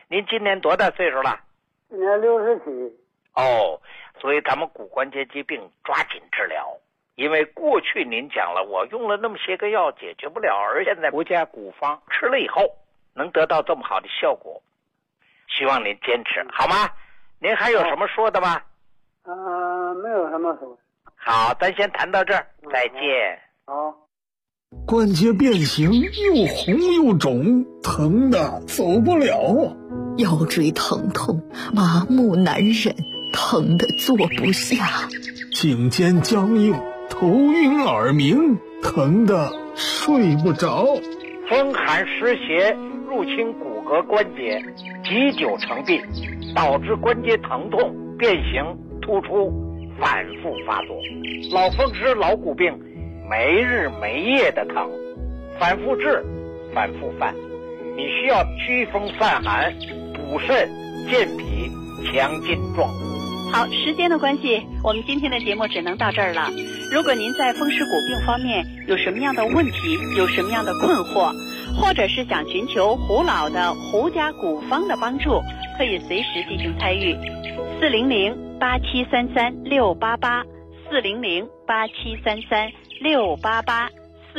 您今年多大岁数了？ 今年67。 哦，所以咱们骨关节疾病抓紧治疗，因为过去您讲了，我用了那么些个药解决不了，而现在国家古方吃了以后能得到这么好的效果，希望您坚持好吗？您还有什么说的吗？ 没有什么说。 好，咱先谈到这儿，再见。 好。 关节变形，又红又肿，疼的走不了。 腰椎疼痛，麻木难忍，疼得坐不下。 颈肩僵硬，头晕耳鸣，疼得睡不着。 风寒湿邪入侵骨骼关节，积久成病，导致关节疼痛、变形、突出，反复发作。老风湿、老骨病，没日没夜的疼，反复治，反复犯。你需要祛风散寒，补肾健脾，强筋壮骨。 好，时间的关系，我们今天的节目只能到这儿了。如果您在风湿骨病方面有什么样的问题，有什么样的困惑，或者是想寻求胡老的胡家古方的帮助，可以随时进行参与。400-8733-688 400-8733-688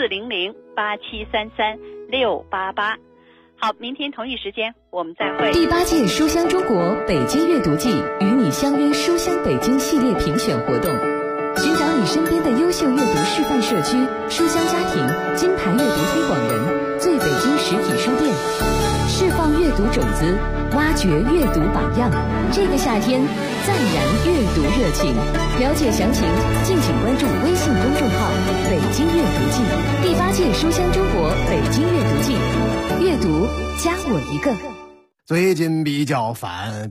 400-8733-688。好，明天同一时间我们再会。 第8届书香中国北京阅读季与你相约书香北京系列评选活动，寻找你身边的优秀阅读示范社区、书香家庭、金牌阅读推广人、最北京实体书店，释放阅读种子，挖掘阅读榜样。这个夏天暂燃阅读热情，了解详情敬请关注微信公众号北京阅读季。第8届书香中国北京阅读季，阅读加我一个。 最近比较烦，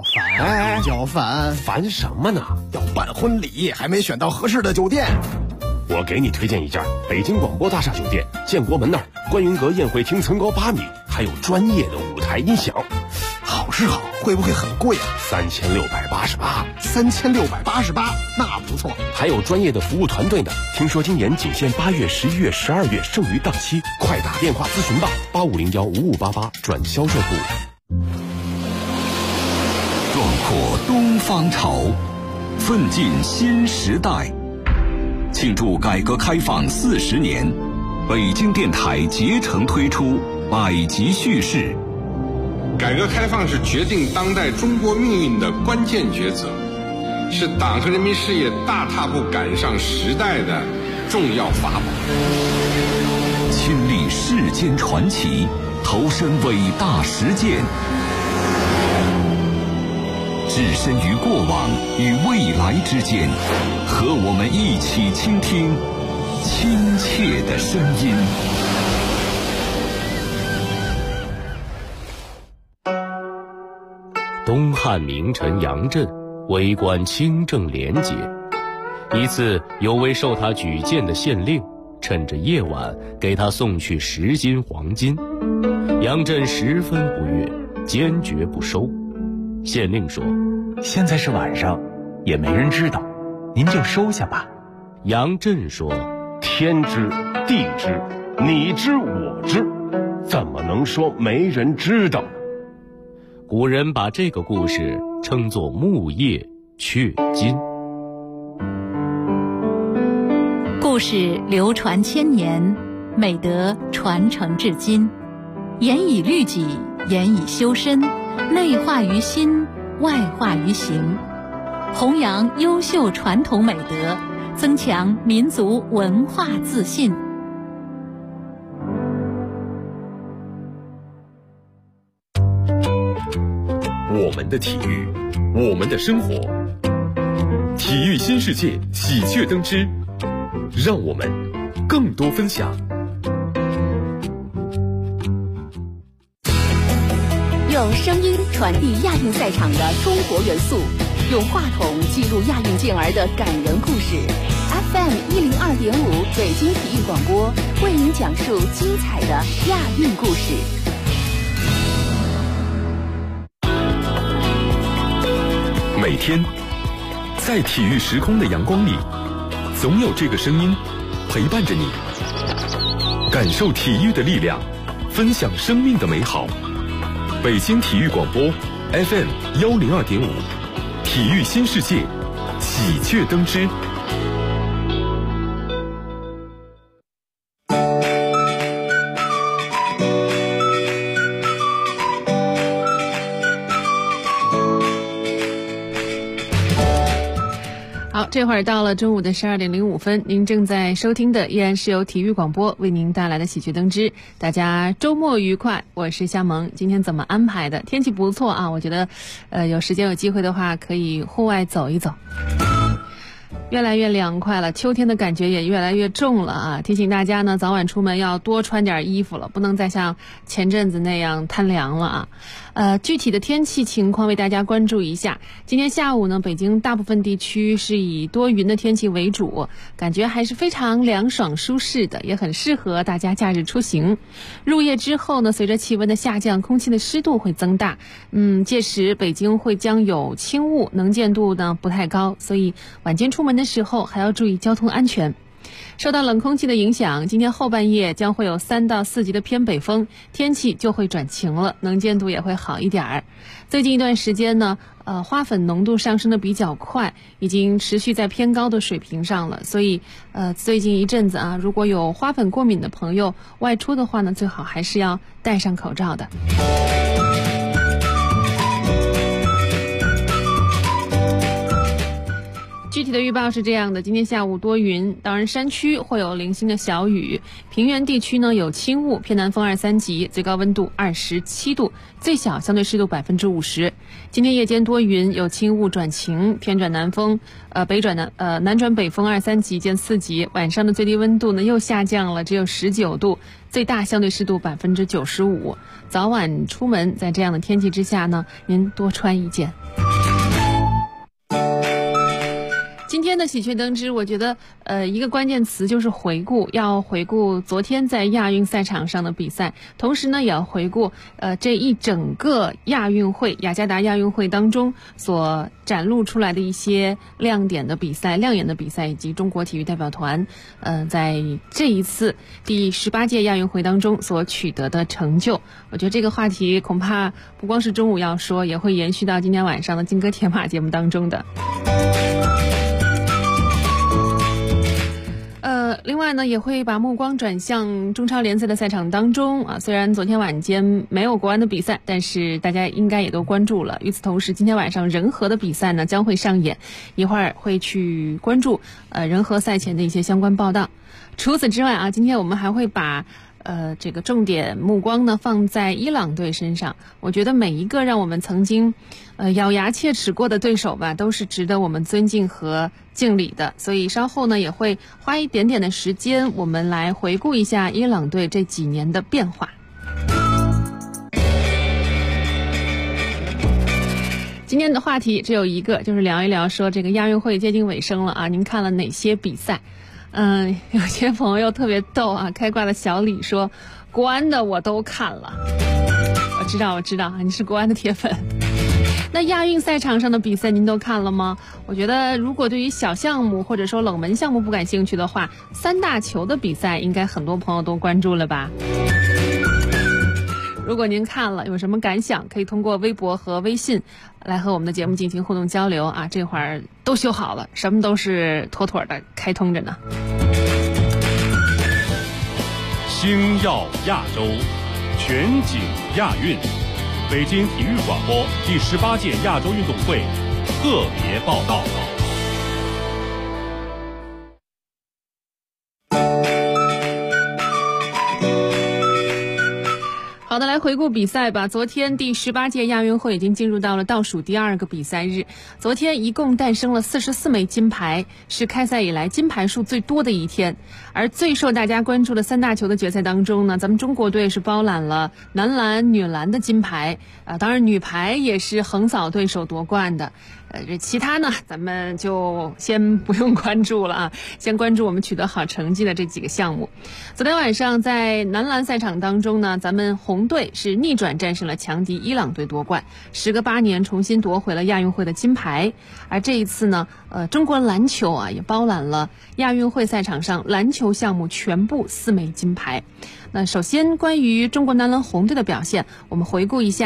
烦什么呢？ 要办婚礼，还没选到合适的酒店。 我给你推荐一家北京广播大厦酒店，建国门那儿，观云阁宴会厅层高8米，还有专业的舞台音响。 好是好，会不会很贵啊 ？3688。 3688，那不错。 还有专业的服务团队呢。听说今年仅限8月、11月、12月，剩余档期，快打电话咨询吧，8501-5588转销售部。 壮阔东方潮，奋进新时代。庆祝改革开放40年，北京电台竭诚推出百集叙事。 改革开放是决定当代中国命运的关键抉择，是党和人民事业大踏步赶上时代的重要法宝。 亲历世间传奇，投身伟大实践，置身于过往与未来之间，和我们一起倾听亲切的声音。 东汉名臣杨震为官清正廉洁，一次有位受他举荐的县令趁着夜晚给他送去10斤黄金，杨震十分不悦，坚决不收。县令说： 现在是晚上，也没人知道，您就收下吧。 杨震说： 天知地知，你知我知，怎么能说没人知道？ 古人把这个故事称作木叶雀金。 故事流传千年，美德传承至今，严以律己，严以修身，内化于心，外化于行，弘扬优秀传统美德，增强民族文化自信。 我们的体育，我们的生活，体育新世界喜鹊登枝，让我们更多分享。 用声音传递亚运赛场的中国元素，用话筒记录亚运健儿的感人故事。FM 102.5北京体育广播为您讲述精彩的亚运故事。 每天，在体育时空的阳光里，总有这个声音陪伴着你，感受体育的力量，分享生命的美好。 北京体育广播 FM 102.5，体育新世界，喜鹊登枝。 好，这会儿到了中午的12点05分，您正在收听的依然是由体育广播为您带来的喜鹊登枝。大家周末愉快，我是夏萌。今天怎么安排的？天气不错啊，我觉得有时间有机会的话可以户外走一走。越来越凉快了，秋天的感觉也越来越重了啊！提醒大家呢，早晚出门要多穿点衣服了，不能再像前阵子那样贪凉了啊。具体的天气情况为大家关注一下。今天下午呢，北京大部分地区是以多云的天气为主，感觉还是非常凉爽舒适的，也很适合大家假日出行。入夜之后呢，随着气温的下降，空气的湿度会增大，届时北京会将有轻雾，能见度呢不太高，所以晚间出门的时候还要注意交通安全。受到冷空气的影响，今天后半夜将会有3到4级的偏北风，天气就会转晴了，能见度也会好一点儿。最近一段时间呢，花粉浓度上升的比较快，已经持续在偏高的水平上了，所以最近一阵子啊，如果有花粉过敏的朋友外出的话呢，最好还是要戴上口罩的。具体的预报是这样的，今天下午多云，当然山区会有零星的小雨，平原地区呢有轻雾，偏南风2、3级，最高温度27度，最小相对湿度50%。今天夜间多云，有轻雾转晴，偏转南风，南转北风2、3级见4级，晚上的最低温度呢又下降了，只有19度，最大相对湿度95%。早晚出门在这样的天气之下呢，您多穿一件。今天的喜鹊登枝，我觉得一个关键词就是回顾，要回顾昨天在亚运赛场上的比赛，同时呢也要回顾这一整个亚运会雅加达亚运会当中所展露出来的一些亮眼的比赛，以及中国体育代表团在这一次第18届亚运会当中所取得的成就。我觉得这个话题恐怕不光是中午要说，也会延续到今天晚上的金戈铁马节目当中的。另外呢，也会把目光转向中超联赛的赛场当中啊。虽然昨天晚间没有国安的比赛，但是大家应该也都关注了。与此同时，今天晚上人和的比赛呢将会上演，一会儿会去关注人和赛前的一些相关报道。除此之外啊，今天我们还会把这个重点目光呢放在伊朗队身上。我觉得每一个让我们曾经咬牙切齿过的对手吧，都是值得我们尊敬和敬礼的。所以稍后呢也会花一点点的时间，我们来回顾一下伊朗队这几年的变化。今天的话题只有一个，就是聊一聊说这个亚运会接近尾声了啊，您看了哪些比赛？有些朋友特别逗啊，开挂的小李说国安的我都看了。我知道你是国安的铁粉。那亚运赛场上的比赛您都看了吗？我觉得如果对于小项目或者说冷门项目不感兴趣的话，3大球的比赛应该很多朋友都关注了吧。如果您看了有什么感想，可以通过微博和微信来和我们的节目进行互动交流啊。这会儿都修好了，什么都是妥妥的开通着呢。 星耀亚洲，全景亚运，北京体育广播第18届亚洲运动会特别报道。 好的，来回顾比赛吧。昨天第18届亚运会已经进入到了倒数第2个比赛日。昨天一共诞生了44枚金牌，是开赛以来金牌数最多的一天。而最受大家关注的3大球的决赛当中呢，咱们中国队是包揽了男篮、女篮的金牌，当然女排也是横扫对手夺冠的。这其他呢，咱们就先不用关注了啊，先关注我们取得好成绩的这几个项目。昨天晚上在男篮赛场当中呢，咱们红队是逆转战胜了强敌伊朗队夺冠，时隔8年重新夺回了亚运会的金牌。而这一次呢，中国篮球啊也包揽了亚运会赛场上篮球项目全部4枚金牌。那首先关于中国男篮红队的表现，我们回顾一下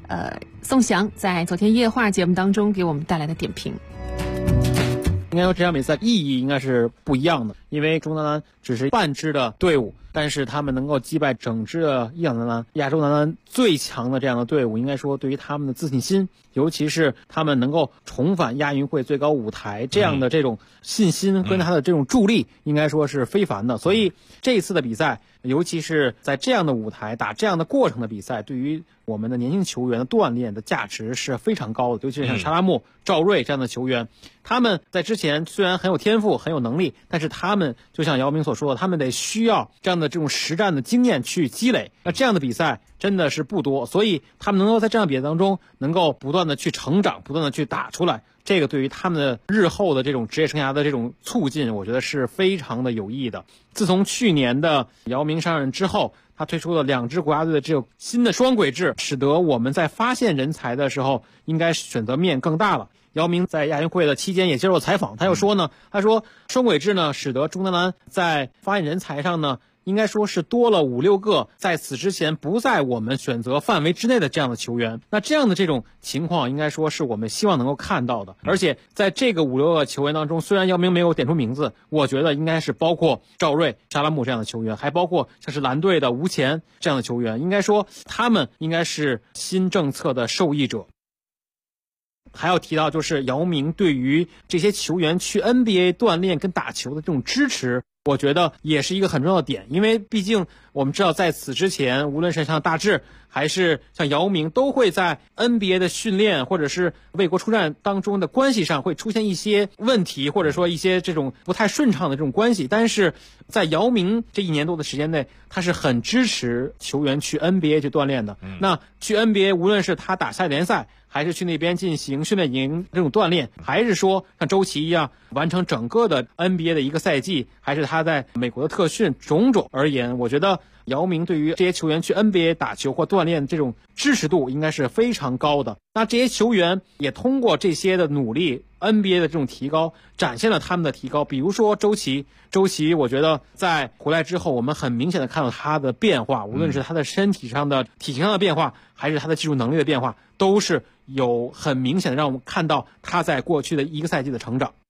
宋翔在昨天夜话节目当中给我们带来的点评。 应该说这场比赛意义应该是不一样的，因为中男篮只是半支的队伍，但是他们能够击败整支的伊朗男篮、亚洲男篮最强的这样的队伍，应该说对于他们的自信心，尤其是他们能够重返亚运会最高舞台这样的这种信心跟他的这种助力，应该说是非凡的。所以这次的比赛，尤其是在这样的舞台打这样的过程的比赛，对于我们的年轻球员的锻炼的价值是非常高的，尤其是像沙拉木、赵睿这样的球员，他们在之前虽然很有天赋、很有能力，但是他们就像姚明所说的，他们得需要这样的这种实战的经验去积累。那这样的比赛真的是不多，所以他们能够在这样的比赛当中能够不断的去成长，不断的去打出来，这个对于他们的日后的这种职业生涯的这种促进，我觉得是非常的有益的。自从去年的姚明上任之后，他推出了2支国家队的这种新的双轨制，使得我们在发现人才的时候应该选择面更大了。姚明在亚运会的期间也接受采访，他又说呢，他说双轨制呢，使得中男篮在发现人才上呢，应该说是多了5-6个在此之前不在我们选择范围之内的这样的球员。那这样的这种情况应该说是我们希望能够看到的。而且在这个5-6个球员当中，虽然姚明没有点出名字，我觉得应该是包括赵睿、沙拉木这样的球员，还包括像是蓝队的吴前这样的球员，应该说他们应该是新政策的受益者。还要提到就是姚明对于这些球员去 NBA 锻炼跟打球的这种支持，我觉得也是一个很重要的点。因为毕竟我们知道在此之前，无论是像大志还是像姚明，都会在 NBA 的训练或者是为国出战当中的关系上会出现一些问题，或者说一些这种不太顺畅的这种关系。但是在姚明这1年多的时间内，他是很支持球员去 NBA 去锻炼的。那去 NBA 无论是他打夏季联赛，还是去那边进行训练营这种锻炼，还是说像周琦一样完成整个的 NBA 的一个赛季，还是他在美国的特训，种种而言，我觉得姚明对于这些球员去 NBA 打球或锻炼这种支持度应该是非常高的。那这些球员也通过这些的努力， NBA 的这种提高展现了他们的提高。比如说周琦我觉得在回来之后，我们很明显的看到他的变化，无论是他的身体上的体型上的变化，还是他的技术能力的变化，都是有很明显的让我们看到他在过去的1个赛季的成长。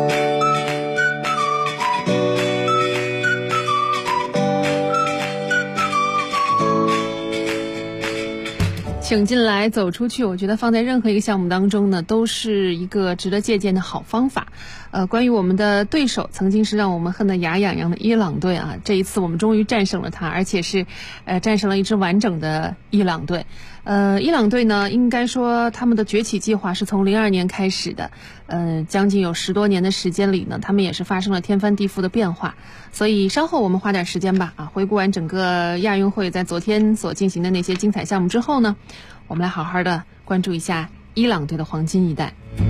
请进来走出去，我觉得放在任何一个项目当中呢，都是一个值得借鉴的好方法。关于我们的对手曾经是让我们恨得牙痒痒的伊朗队啊，这一次我们终于战胜了他，而且是战胜了一支完整的伊朗队。伊朗队呢，应该说他们的崛起计划是从02年开始的，将近有10多年的时间里呢，他们也是发生了天翻地覆的变化。所以稍后我们花点时间吧，回顾完整个亚运会在昨天所进行的那些精彩项目之后呢，我们来好好的关注一下伊朗队的黄金一代。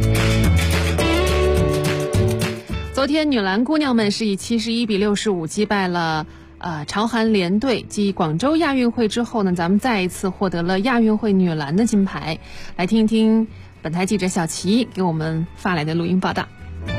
昨天女篮姑娘们是以71-65击败了朝韩联队。继广州亚运会之后呢，咱们再一次获得了亚运会女篮的金牌。来听一听本台记者小齐给我们发来的录音报道。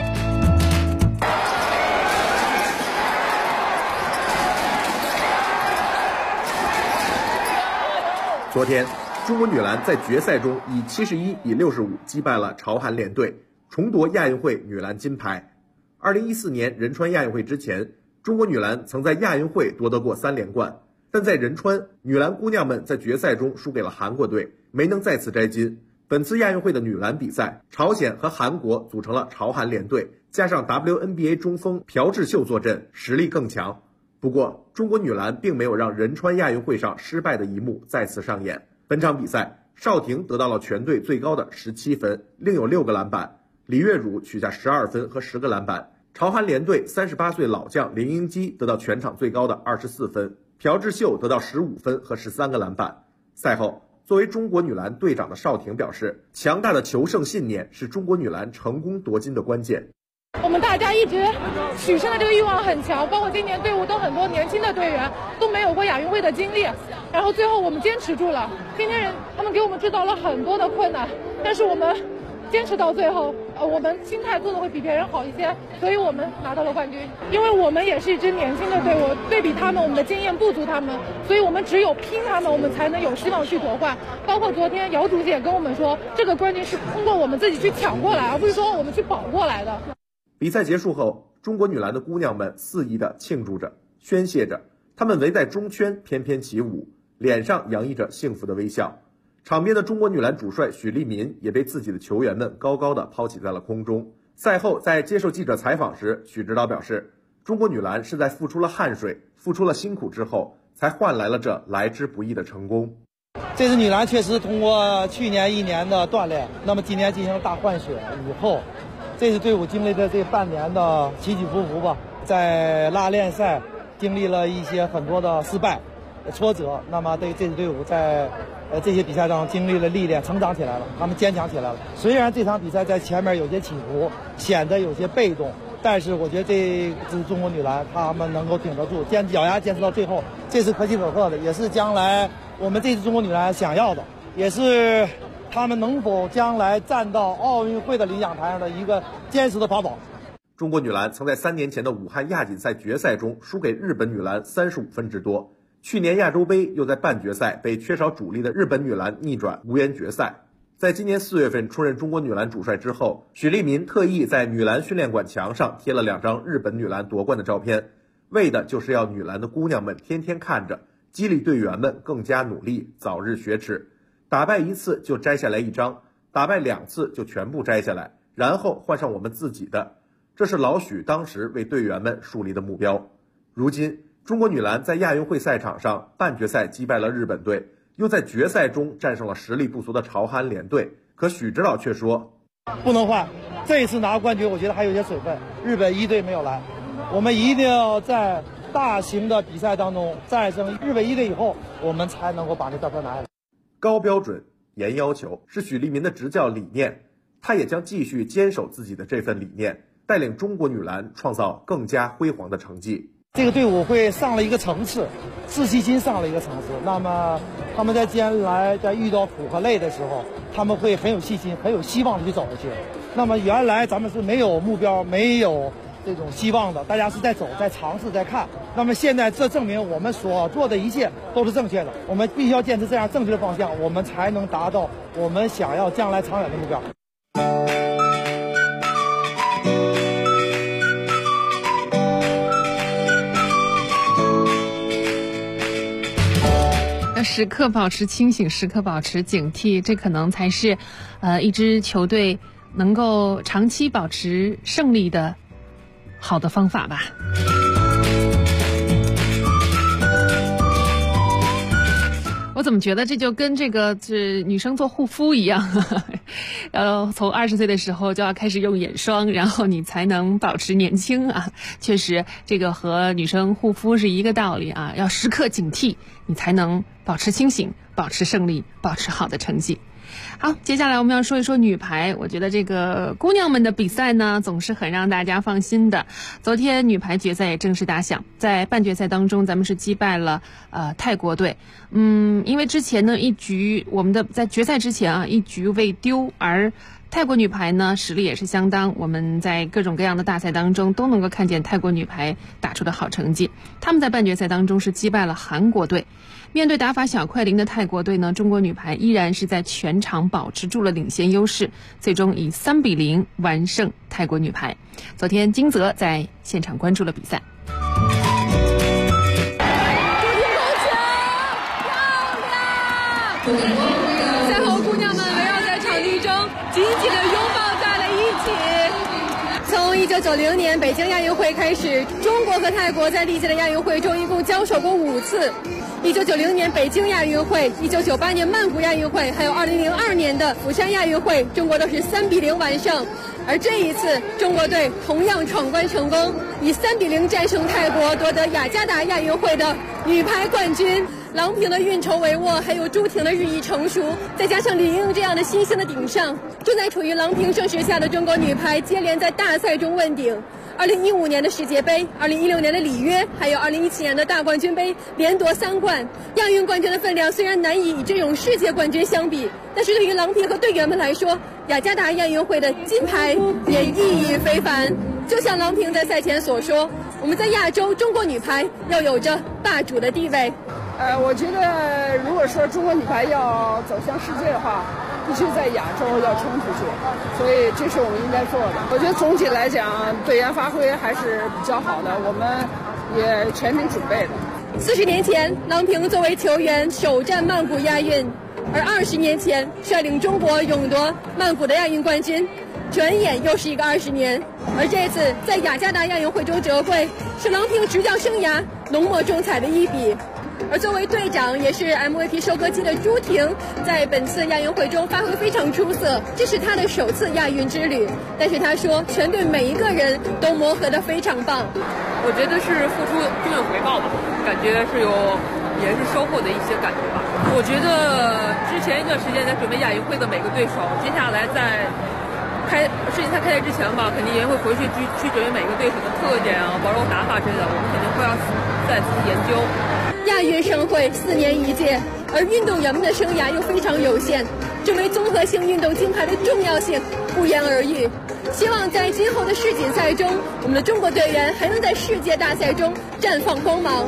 昨天，中国女篮在决赛中以71-65击败了朝韩联队，重夺亚运会女篮金牌。2014年仁川亚运会之前，中国女篮曾在亚运会夺得过3连冠，但在仁川，女篮姑娘们在决赛中输给了韩国队，没能再次摘金。本次亚运会的女篮比赛，朝鲜和韩国组成了朝韩联队，加上 WNBA 中锋朴智秀坐镇，实力更强。不过，中国女篮并没有让仁川亚运会上失败的一幕再次上演。本场比赛，邵婷得到了全队最高的17分，另有6个篮板；李月汝取下12分和10个篮板。朝韩联队38岁老将林英基得到全场最高的24分，朴智秀得到15分和13个篮板。赛后，作为中国女篮队长的邵婷表示，强大的求胜信念是中国女篮成功夺金的关键。 我们大家一直取胜的这个欲望很强，包括今年队伍都很多年轻的队员都没有过亚运会的经历，然后最后我们坚持住了。今天他们给我们制造了很多的困难，但是我们坚持到最后， 我们心态做的会比别人好一些，所以我们拿到了冠军。因为我们也是一支年轻的队伍，对比他们，我们的经验不足他们，所以我们只有拼他们，我们才能有希望去夺冠。包括昨天姚主席也跟我们说，这个冠军是通过我们自己去抢过来，而不是说我们去保过来的。 比赛结束后，中国女篮的姑娘们肆意地庆祝着、宣泄着，她们围在中圈翩翩起舞，脸上洋溢着幸福的微笑。场边的中国女篮主帅许利民也被自己的球员们高高的抛起在了空中。赛后在接受记者采访时，许指导表示，中国女篮是在付出了汗水、付出了辛苦之后，才换来了这来之不易的成功。 这支女篮确实通过去年1年的锻炼，那么今年进行了大换血以后，这支队伍经历了这半年的起起伏伏吧，在拉练赛经历了一些很多的失败、挫折，那么这支队伍在这些比赛中经历了历练，成长起来了，他们坚强起来了。虽然这场比赛在前面有些起伏，显得有些被动，但是我觉得这支中国女篮他们能够顶得住，咬牙坚持到最后，这是可喜可贺的，也是将来我们这支中国女篮想要的，也是他们能否将来站到奥运会的领奖台上的一个坚实的法宝。 中国女篮曾在3年前的武汉亚锦赛决赛中输给日本女篮35分之多，去年亚洲杯又在半决赛被缺少主力的日本女篮逆转无缘决赛。在今年4月份出任中国女篮主帅之后，许利民特意在女篮训练馆墙上贴了2张日本女篮夺冠的照片，为的就是要女篮的姑娘们天天看着，激励队员们更加努力，早日雪耻。打败1次就摘下来1张，打败2次就全部摘下来，然后换上我们自己的。这是老许当时为队员们树立的目标。如今中国女篮在亚运会赛场上半决赛击败了日本队，又在决赛中战胜了实力不俗的朝韩联队，可许指导却说不能换，这一次拿冠军我觉得还有些水分，日本1队没有来，我们一定要在大型的比赛当中战胜日本1队以后，我们才能够把这照片拿下来。 高标准、严要求是许利民的执教理念，他也将继续坚守自己的这份理念，带领中国女篮创造更加辉煌的成绩。 这个队伍会上了一个层次，自信心上了一个层次，那么他们在将来在遇到苦和累的时候，他们会很有信心、很有希望的去走下去。那么原来咱们是没有目标、没有这种希望的，大家是在走、在尝试、在看。那么现在这证明我们所做的一切都是正确的，我们必须要坚持这样正确的方向，我们才能达到我们想要将来长远的目标。 要时刻保持清醒，时刻保持警惕，这可能才是一支球队能够长期保持胜利的好的方法吧。我怎么觉得这就跟这个女生做护肤一样，从20岁的时候就要开始用眼霜，然后你才能保持年轻啊。确实，这个和女生护肤是一个道理啊，要时刻警惕，你才能保持清醒，保持胜利，保持好的成绩。好，接下来我们要说一说女排。我觉得这个姑娘们的比赛呢，总是很让大家放心的。昨天女排决赛也正式打响，在半决赛当中，咱们是击败了泰国队。因为之前呢我们的在决赛之前啊1局未丢，而泰国女排呢实力也是相当，我们在各种各样的大赛当中都能够看见泰国女排打出的好成绩。他们在半决赛当中是击败了韩国队。面对打法小快灵的泰国队呢，中国女排依然是在全场保持住了领先优势，最终以3-0完胜泰国女排。昨天金泽在现场关注了比赛。 赛后姑娘们围绕在场地中紧紧地拥抱在了一起。从1990年北京亚运会开始，中国和泰国在历届的亚运会中一共交手过5次。1990年北京亚运会、1998年曼谷亚运会，还有2002年的釜山亚运会，中国都是3-0完胜。而这一次，中国队同样闯关成功，以3-0战胜泰国，夺得雅加达亚运会的女排冠军。郎平的运筹帷幄，还有朱婷的日益成熟，再加上李盈这样的新星的顶上，正在处于郎平盛世下的中国女排接连在大赛中问鼎。 2015年的世界杯、2016年的里约，还有2017年的大冠军杯连夺3冠。亚运冠军的分量虽然难以与这种世界冠军相比，但是对于郎平和队员们来说，雅加达亚运会的金牌也意义非凡。就像郎平在赛前所说，我们在亚洲中国女排要有着霸主的地位。 我觉得如果说中国女排要走向世界的话，必须在亚洲要冲出去，所以这是我们应该做的。我觉得总体来讲，队员发挥还是比较好的，我们也全力准备的。 40年前，郎平作为球员首战曼谷亚运，而20年前率领中国勇夺曼谷的亚运冠军，转眼又是一个20年。而这次在雅加达亚运会中折桂，是郎平执教生涯浓墨重彩的一笔。而作为队长，也是 MVP 收割机的朱婷，在本次亚运会中发挥非常出色，这是她的首次亚运之旅。但是她说，全队每一个人都磨合得非常棒。 我觉得是付出终有回报吧，感觉是也是收获的一些感觉吧。我觉得之前一段时间在准备亚运会的每个对手，接下来在世锦赛开赛之前吧，肯定也会回去准备每个对手的特点啊，包括打法之类的，我们肯定会要再次研究。 亚运盛会4年一届，而运动员们的生涯又非常有限，这枚综合性运动金牌的重要性不言而喻。希望在今后的世锦赛中，我们的中国队员还能在世界大赛中绽放光芒。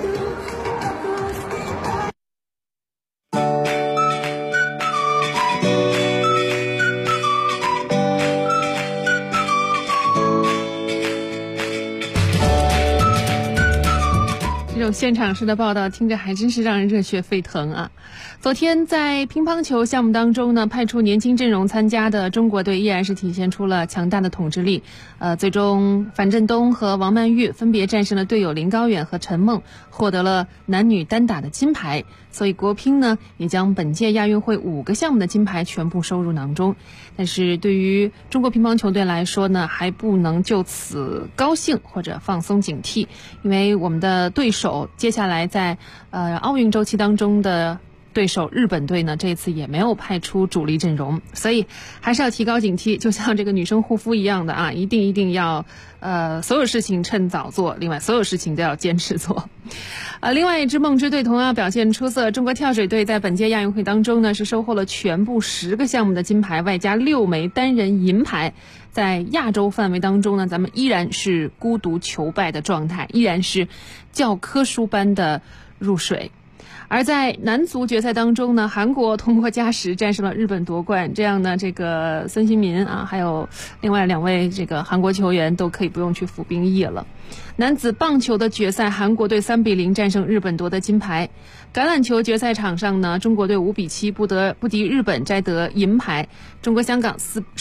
这种现场式的报道听着还真是让人热血沸腾啊！昨天在乒乓球项目当中呢，派出年轻阵容参加的中国队依然是体现出了强大的统治力。最终樊振东和王曼玉分别战胜了队友林高远和陈梦，获得了男女单打的金牌。所以国乒呢也将本届亚运会5个项目的金牌全部收入囊中。但是对于中国乒乓球队来说呢，还不能就此高兴或者放松警惕，因为我们的对手接下来在奥运周期当中的对手日本队呢，这次也没有派出主力阵容，所以还是要提高警惕，就像这个女生护肤一样的啊，一定要所有事情趁早做，另外所有事情都要坚持做。另外一支梦之队同样表现出色，中国跳水队在本届亚运会当中呢是收获了全部10个项目的金牌，外加6枚单人银牌。在亚洲范围当中呢，咱们依然是孤独求败的状态，依然是教科书般的入水。而在男足决赛当中呢，韩国通过加时战胜了日本夺冠，这样呢，这个孙兴民啊，还有另外2位这个韩国球员都可以不用去服兵役了。男子棒球的决赛，韩国队3-0战胜日本夺得金牌。橄榄球决赛场上呢，中国队5-7不敌日本摘得银牌。中国香港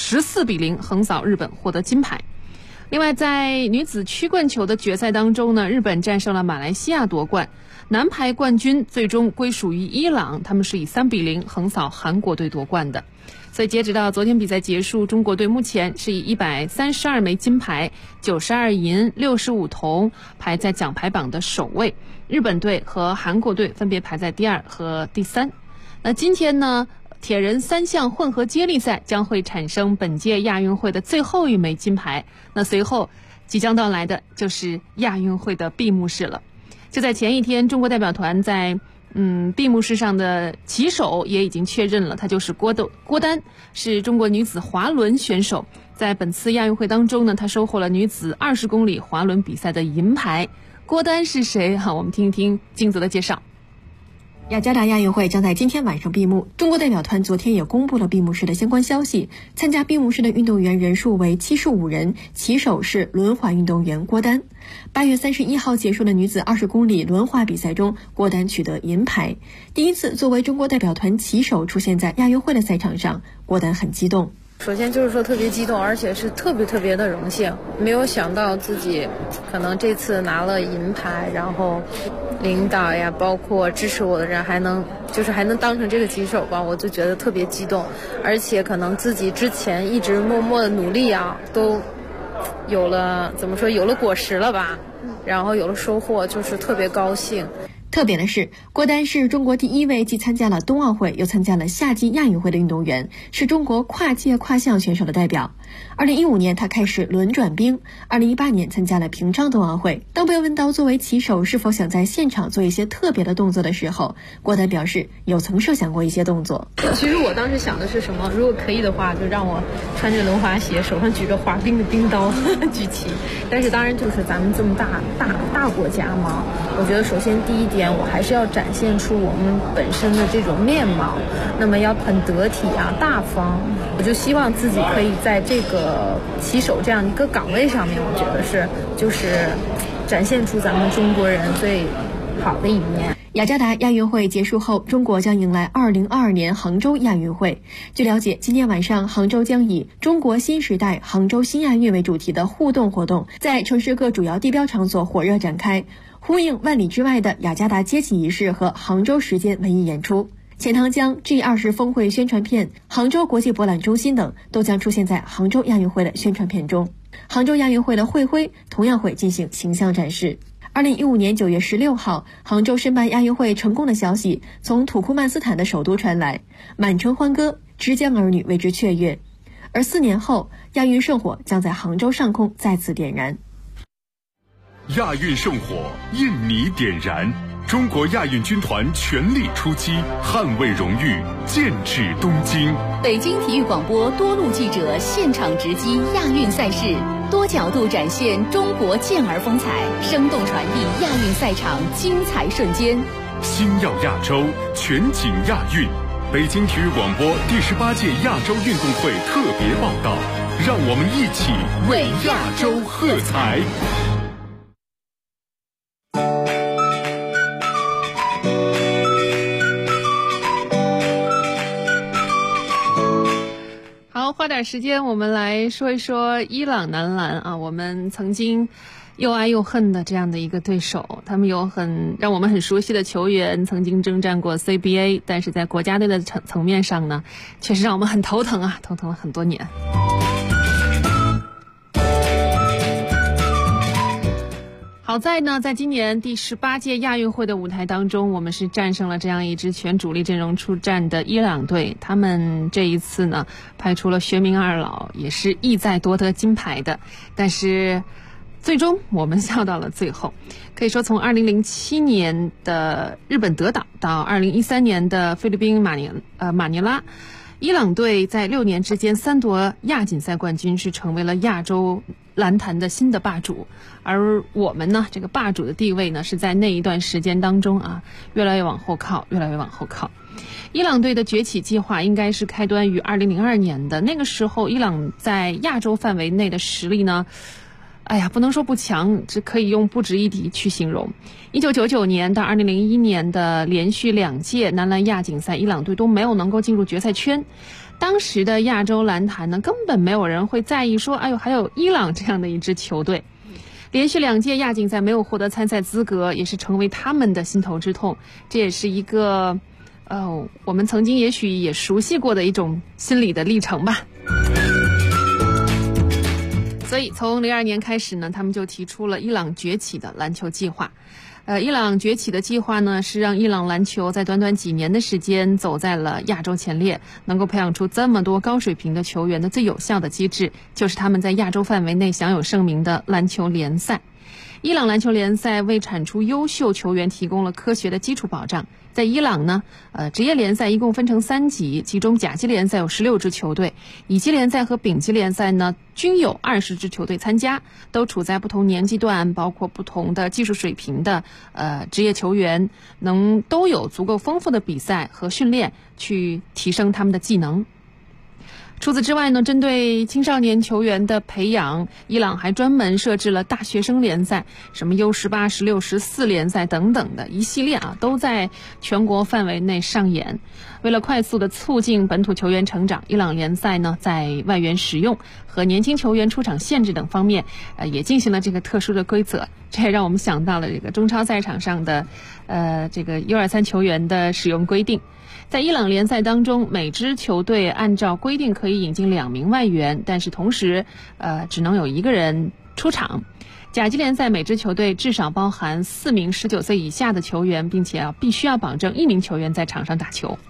14-0横扫日本获得金牌。另外在女子曲棍球的决赛当中呢，日本战胜了马来西亚夺冠。男排冠军最终归属于伊朗，他们是以3-0横扫韩国队夺冠的。所以截止到昨天比赛结束，中国队目前是以132枚金牌、92银、65铜排在奖牌榜的首位，日本队和韩国队分别排在第2和第3。那今天呢，铁人3项混合接力赛将会产生本届亚运会的最后一枚金牌，那随后即将到来的就是亚运会的闭幕式了。就在前一天，中国代表团在闭幕式上的旗手也已经确认了，他就是郭丹，是中国女子滑轮选手。在本次亚运会当中呢，他收获了女子20公里滑轮比赛的银牌。郭丹是谁？好，我们听一听金泽的介绍。 雅加达亚运会将在今天晚上闭幕，中国代表团昨天也公布了闭幕式的相关消息。参加闭幕式的运动员人数为75人，旗手是轮滑运动员郭丹。8月31号结束的女子20公里轮滑比赛中，郭丹取得银牌，第一次作为中国代表团旗手出现在亚运会的赛场上，郭丹很激动。 首先就是说特别激动，而且是特别的荣幸，没有想到自己可能这次拿了银牌，然后领导呀包括支持我的人还能当成这个旗手吧，我就觉得特别激动，而且可能自己之前一直默默的努力啊都有了果实了吧，然后有了收获，就是特别高兴。 特别的是，郭丹是中国第一位既参加了冬奥会又参加了夏季亚运会的运动员，是中国跨界跨项选手的代表。 2015年，他开始轮转兵，2018年参加了平昌冬奥会。当被问到作为棋手是否想在现场做一些特别的动作的时候，郭丹表示有曾设想过一些动作。 其实我当时想的是什么？如果可以的话，就让我穿着轮滑鞋，手上举着滑冰的冰刀举旗。但是当然就是咱们这么大国家嘛，我觉得首先第一点，我还是要展现出我们本身的这种面貌，那么要很得体啊，大方。我就希望自己可以在这个棋手这样一个岗位上面，我觉得就是展现出咱们中国人最好的一面。 雅加达亚运会结束后，中国将迎来2022年杭州亚运会。据了解，今天晚上杭州将以中国新时代杭州新亚运为主题的互动活动，在城市各主要地标场所火热展开，呼应万里之外的雅加达接旗仪式和杭州时间文艺演出。钱塘江 G20 峰会宣传片、杭州国际博览中心等都将出现在杭州亚运会的宣传片中。杭州亚运会的会徽同样会进行形象展示。2015年9月16号，杭州申办亚运会成功的消息从土库曼斯坦的首都传来，满城欢歌，之江儿女为之雀跃。而4年后，亚运圣火将在杭州上空再次点燃。 亚运圣火印尼点燃，中国亚运军团全力出击，捍卫荣誉，剑指东京。 北京体育广播多路记者现场直击亚运赛事，多角度展现中国健儿风采，生动传递亚运赛场精彩瞬间。 星耀亚洲，全景亚运。北京体育广播第18届亚洲运动会特别报道，让我们一起为亚洲喝彩。 花点时间我们来说一说伊朗男篮啊，我们曾经又爱又恨的这样的一个对手，他们有让我们很熟悉的球员，曾经征战过 CBA， 但是在国家队的层面上呢，确实让我们很头疼啊，头疼了很多年。好在呢，在今年第18届亚运会的舞台当中，我们是战胜了这样一支全主力阵容出战的伊朗队。他们这一次呢，派出了学名二老，也是意在夺得金牌的。但是最终我们笑到了最后。可以说，从2007年的日本德岛到2013年的菲律宾马尼拉，伊朗队在6年之间3夺亚锦赛冠军，是成为了亚洲篮坛的新的霸主。而我们呢，这个霸主的地位呢，是在那一段时间当中啊，越来越往后靠。伊朗队的崛起计划应该是开端于2002年的，那个时候伊朗在亚洲范围内的实力呢，不能说不强，只可以用不值一提去形容。1999年到2001年的连续2届男篮亚锦赛，伊朗队都没有能够进入决赛圈。当时的亚洲篮坛呢，根本没有人会在意说，还有伊朗这样的一支球队。连续2届亚锦赛没有获得参赛资格，也是成为他们的心头之痛。这也是一个我们曾经也许也熟悉过的一种心理的历程吧。所以从02年开始呢，他们就提出了伊朗崛起的篮球计划。伊朗崛起的计划呢，是让伊朗篮球在短短几年的时间走在了亚洲前列，能够培养出这么多高水平的球员的最有效的机制，就是他们在亚洲范围内享有盛名的篮球联赛。伊朗篮球联赛为产出优秀球员提供了科学的基础保障。在伊朗呢，职业联赛一共分成3级，其中甲级联赛有16支球队，乙级联赛和丙级联赛呢均有20支球队参加，都处在不同年纪段，包括不同的技术水平的职业球员，都有足够丰富的比赛和训练去提升他们的技能。除此之外呢，针对青少年球员的培养，伊朗还专门设置了大学生联赛，什么 U18、16、14联赛等等的一系列都在全国范围内上演。为了快速的促进本土球员成长，伊朗联赛呢在外援使用和年轻球员出场限制等方面也进行了这个特殊的规则。这也让我们想到了这个中超赛场上的这个 U23 球员的使用规定。在伊朗联赛当中，每支球队按照规定可以引进2名外援，但是同时只能有1个人出场。甲级联赛每支球队至少包含4名19岁以下的球员，并且必须要保证1名球员在场上打球。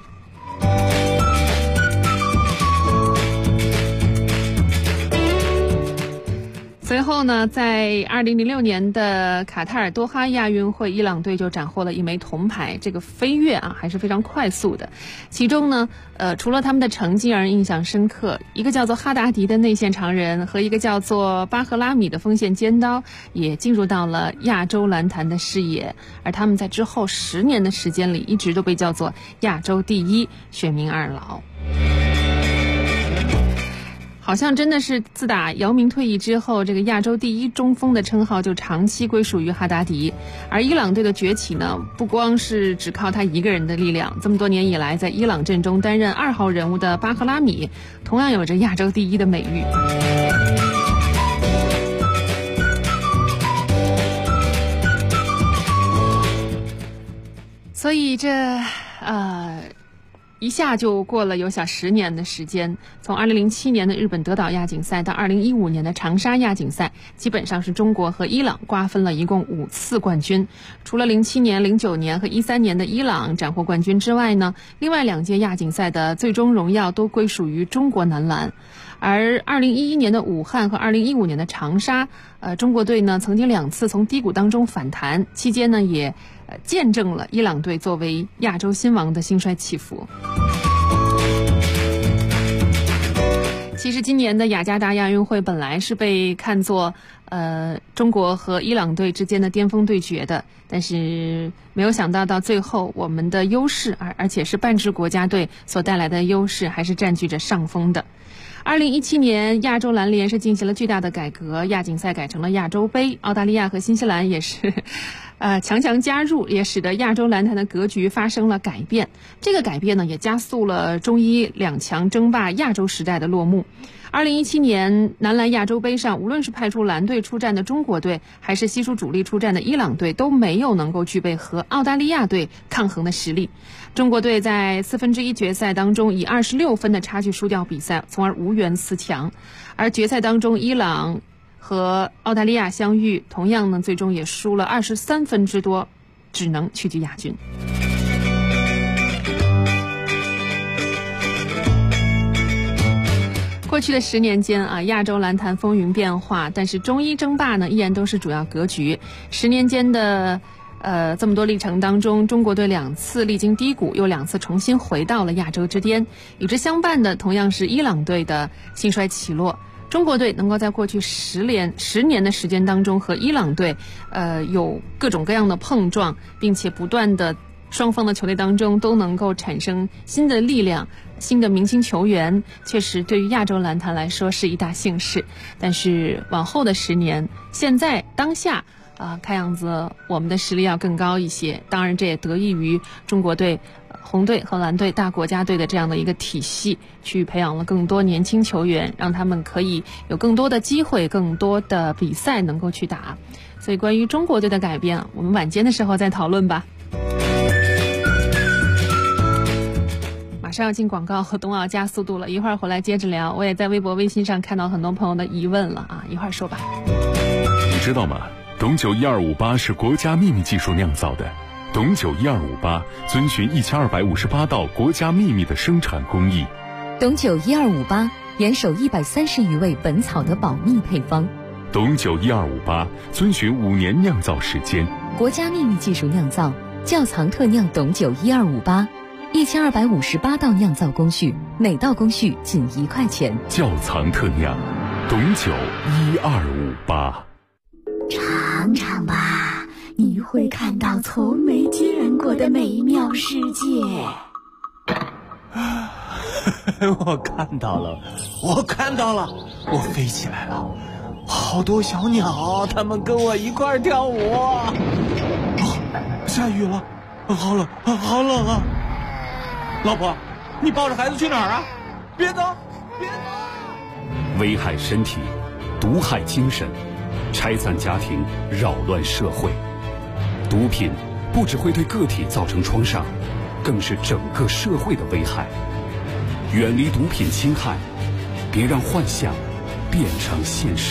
随后呢，在2006年的卡塔尔多哈亚运会，伊朗队就斩获了1枚铜牌，这个飞跃啊还是非常快速的。其中呢，除了他们的成绩让人印象深刻，一个叫做哈达迪的内线长人和一个叫做巴赫拉米的锋线尖刀也进入到了亚洲篮坛的视野，而他们在之后10年的时间里一直都被叫做亚洲第一，雪明二老。好像真的是自打姚明退役之后，这个亚洲第一中锋的称号就长期归属于哈达迪。而伊朗队的崛起呢，不光是只靠他一个人的力量，这么多年以来在伊朗阵中担任2号人物的巴赫拉米同样有着亚洲第一的美誉。所以这一下就过了有小10年的时间，从2007年的日本德岛亚锦赛到2015年的长沙亚锦赛，基本上是中国和伊朗瓜分了一共5次冠军。除了07年、09年和13年的伊朗斩获冠军之外呢，另外2届亚锦赛的最终荣耀都归属于中国男篮。而2011年的武汉和2015年的长沙，中国队呢曾经2次从低谷当中反弹，期间呢也见证了伊朗队作为亚洲新王的兴衰起伏。其实今年的雅加达亚运会本来是被看作中国和伊朗队之间的巅峰对决的，但是没有想到到最后我们的优势而且是半支国家队所带来的优势还是占据着上风的。2017年亚洲篮联是进行了巨大的改革，亚锦赛改成了亚洲杯，澳大利亚和新西兰也是强加入，也使得亚洲篮坛的格局发生了改变。这个改变呢，也加速了中伊2强争霸亚洲时代的落幕。2017年男篮亚洲杯上，无论是派出蓝队出战的中国队，还是悉数主力出战的伊朗队，都没有能够具备和澳大利亚队抗衡的实力。中国队在1/4决赛当中以26分的差距输掉比赛，从而无缘4强。而决赛当中，伊朗和澳大利亚相遇，同样呢，最终也输了23分之多，只能屈居亚军。过去的10年间啊，亚洲篮坛风云变化，但是中伊争霸呢，依然都是主要格局。10年间的这么多历程当中，中国队2次历经低谷，又2次重新回到了亚洲之巅。与之相伴的，同样是伊朗队的兴衰起落。中国队能够在过去10年的时间当中和伊朗队有各种各样的碰撞，并且不断的双方的球队当中都能够产生新的力量、新的明星球员，确实对于亚洲篮坛来说是一大幸事。但是往后的10年，现在当下看样子我们的实力要更高一些，当然这也得益于中国队、红队和蓝队大国家队的这样的一个体系，去培养了更多年轻球员，让他们可以有更多的机会、更多的比赛能够去打。所以关于中国队的改变，我们晚间的时候再讨论吧。马上要进广告和冬奥加速度了，一会儿回来接着聊。我也在微博微信上看到很多朋友的疑问了啊，一会儿说吧。 你知道吗？董酒1258是国家秘密技术酿造的。董酒1258遵循1258道国家秘密的生产工艺。 董酒1258严守130余味本草的保密配方。 董酒1258遵循5年酿造时间。 国家秘密技术酿造，窖藏特酿董酒1258，1258道酿造工序，每道工序仅1块钱。 窖藏特酿，董酒1258。 尝尝吧，你会看到从没见过的美妙世界。 我看到了，我飞起来了，好多小鸟，它们跟我一块跳舞。下雨了，好冷啊！老婆，你抱着孩子去哪儿啊？别走！ 危害身体，毒害精神，拆散家庭，扰乱社会。毒品不只会对个体造成创伤，更是整个社会的危害。远离毒品侵害，别让幻想变成现实。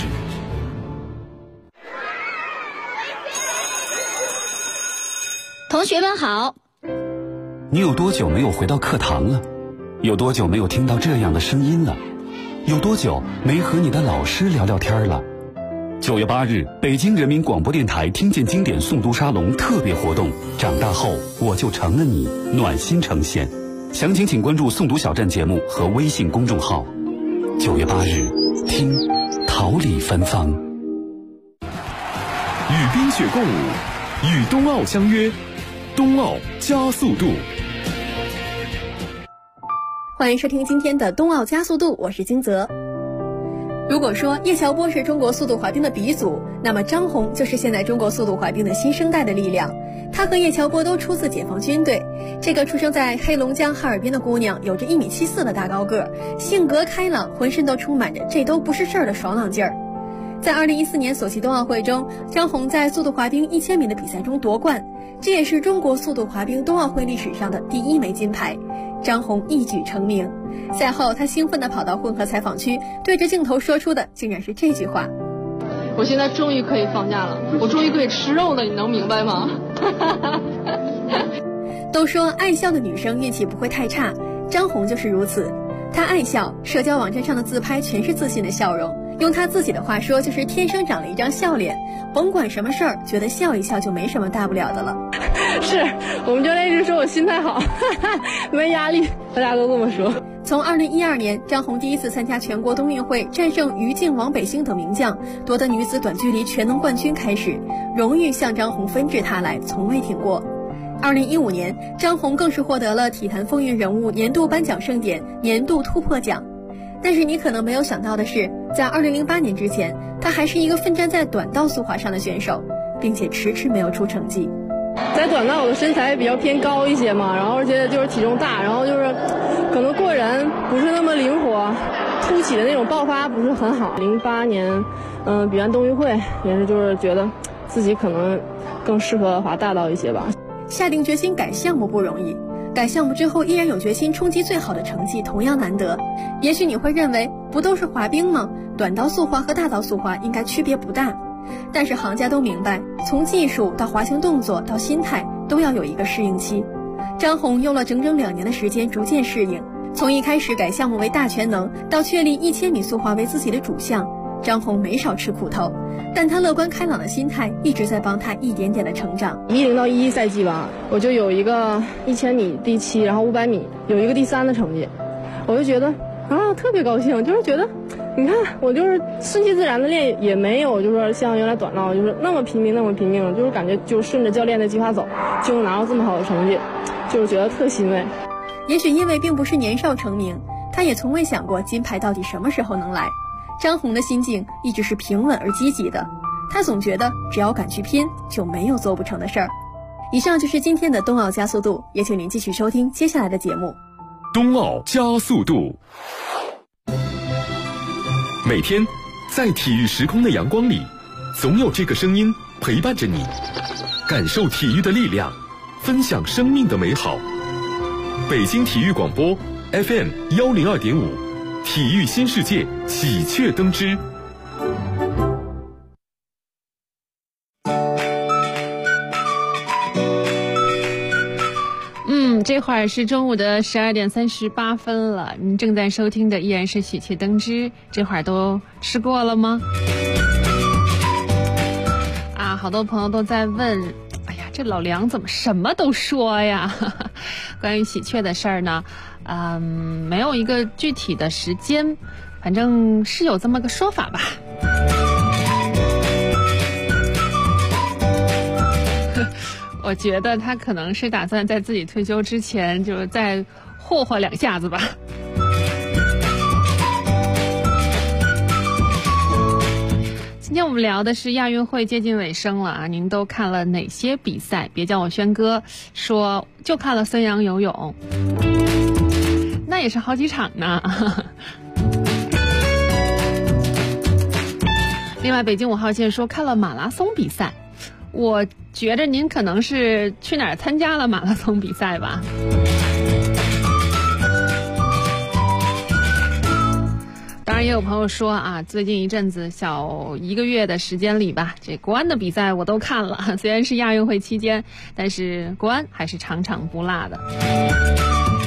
同学们好。 你有多久没有回到课堂了？有多久没有听到这样的声音了？有多久没和你的老师聊聊天了？ 9月8日，北京人民广播电台听见经典诵读沙龙特别活动，长大后我就成了你，暖心呈现。详情请关注诵读小站节目和微信公众号。9月8日，听桃李芬芳。 与冰雪共舞，与冬奥相约，冬奥加速度。 欢迎收听今天的冬奥加速度，我是金泽。如果说叶乔波是中国速度滑冰的鼻祖，那么张红就是现在中国速度滑冰的新生代的力量。她和叶乔波都出自解放军队，这个出生在黑龙江哈尔滨的姑娘有着1.74米的大高个，性格开朗，浑身都充满着这都不是事儿的爽朗劲儿。在2014年索契冬奥会中，张红在速度滑冰1000米的比赛中夺冠，这也是中国速度滑冰冬奥会历史上的第1枚金牌。张红一举成名。赛后，她兴奋地跑到混合采访区，对着镜头说出的竟然是这句话： 我现在终于可以放假了，我终于可以吃肉了，你能明白吗？ 都说爱笑的女生运气不会太差，张红就是如此。她爱笑，社交网站上的自拍全是自信的笑容，用她自己的话说，就是天生长了一张笑脸，甭管什么事儿，觉得笑一笑就没什么大不了的了。 是我们教练一直说我心态好，没压力，大家都这么说。 从2012年张红第一次参加全国冬运会，战胜于静、王北星等名将，夺得女子短距离全能冠军开始，荣誉向张红纷至沓来，从未停过。2015年，张红更是获得了体坛风云人物年度颁奖盛典年度突破奖。但是你可能没有想到的是，在2008年之前，她还是一个奋战在短道速滑上的选手，并且迟迟没有出成绩。 在短道我的身材比较偏高一些嘛，然后而且就是体重大，然后就是可能过人不是那么灵活，突起的那种爆发不是很好。08年比完冬运会也是就是觉得自己可能更适合滑大道一些吧。 下定决心改项目不容易，改项目之后依然有决心冲击最好的成绩同样难得。也许你会认为不都是滑冰吗？短道速滑和大道速滑应该区别不大。但是行家都明白，从技术到滑行动作到心态都要有一个适应期。张红用了整整2年的时间逐渐适应，从一开始改项目为大全能，到确立1000米速滑为自己的主项，张红没少吃苦头，但她乐观开朗的心态一直在帮她一点点的成长。 10到11赛季吧，我就有一个1000米第7，然后500米有一个第3的成绩，我就觉得特别高兴，就是觉得你看我就是顺其自然的练，也没有就是说像原来短道就是那么拼命，就是感觉就顺着教练的计划走，就能拿到这么好的成绩，就是觉得特欣慰。 也许因为并不是年少成名，他也从未想过金牌到底什么时候能来。张红的心境一直是平稳而积极的，他总觉得只要敢去拼，就没有做不成的事儿。以上就是今天的冬奥加速度，也请您继续收听接下来的节目。 冬奥加速度。每天在体育时空的阳光里，总有这个声音陪伴着你，感受体育的力量，分享生命的美好。北京体育广播 FM 102.5，体育新世界喜鹊登枝。 这会儿是中午的12点38分了，您正在收听的依然是喜鹊登枝。这会儿都吃过了吗？好多朋友都在问，哎呀，这老梁怎么什么都说呀？关于喜鹊的事儿呢，没有一个具体的时间，反正是有这么个说法吧。我觉得他可能是打算在自己退休之前，就再霍霍2下子吧。今天我们聊的是亚运会接近尾声了啊，您都看了哪些比赛？别叫我轩哥说就看了孙杨游泳，那也是好几场呢。另外，北京5号线说看了马拉松比赛。我觉着您可能是去哪儿参加了马拉松比赛吧。当然也有朋友说啊，最近一阵子小1个月的时间里吧，这国安的比赛我都看了，虽然是亚运会期间，但是国安还是场场不落的。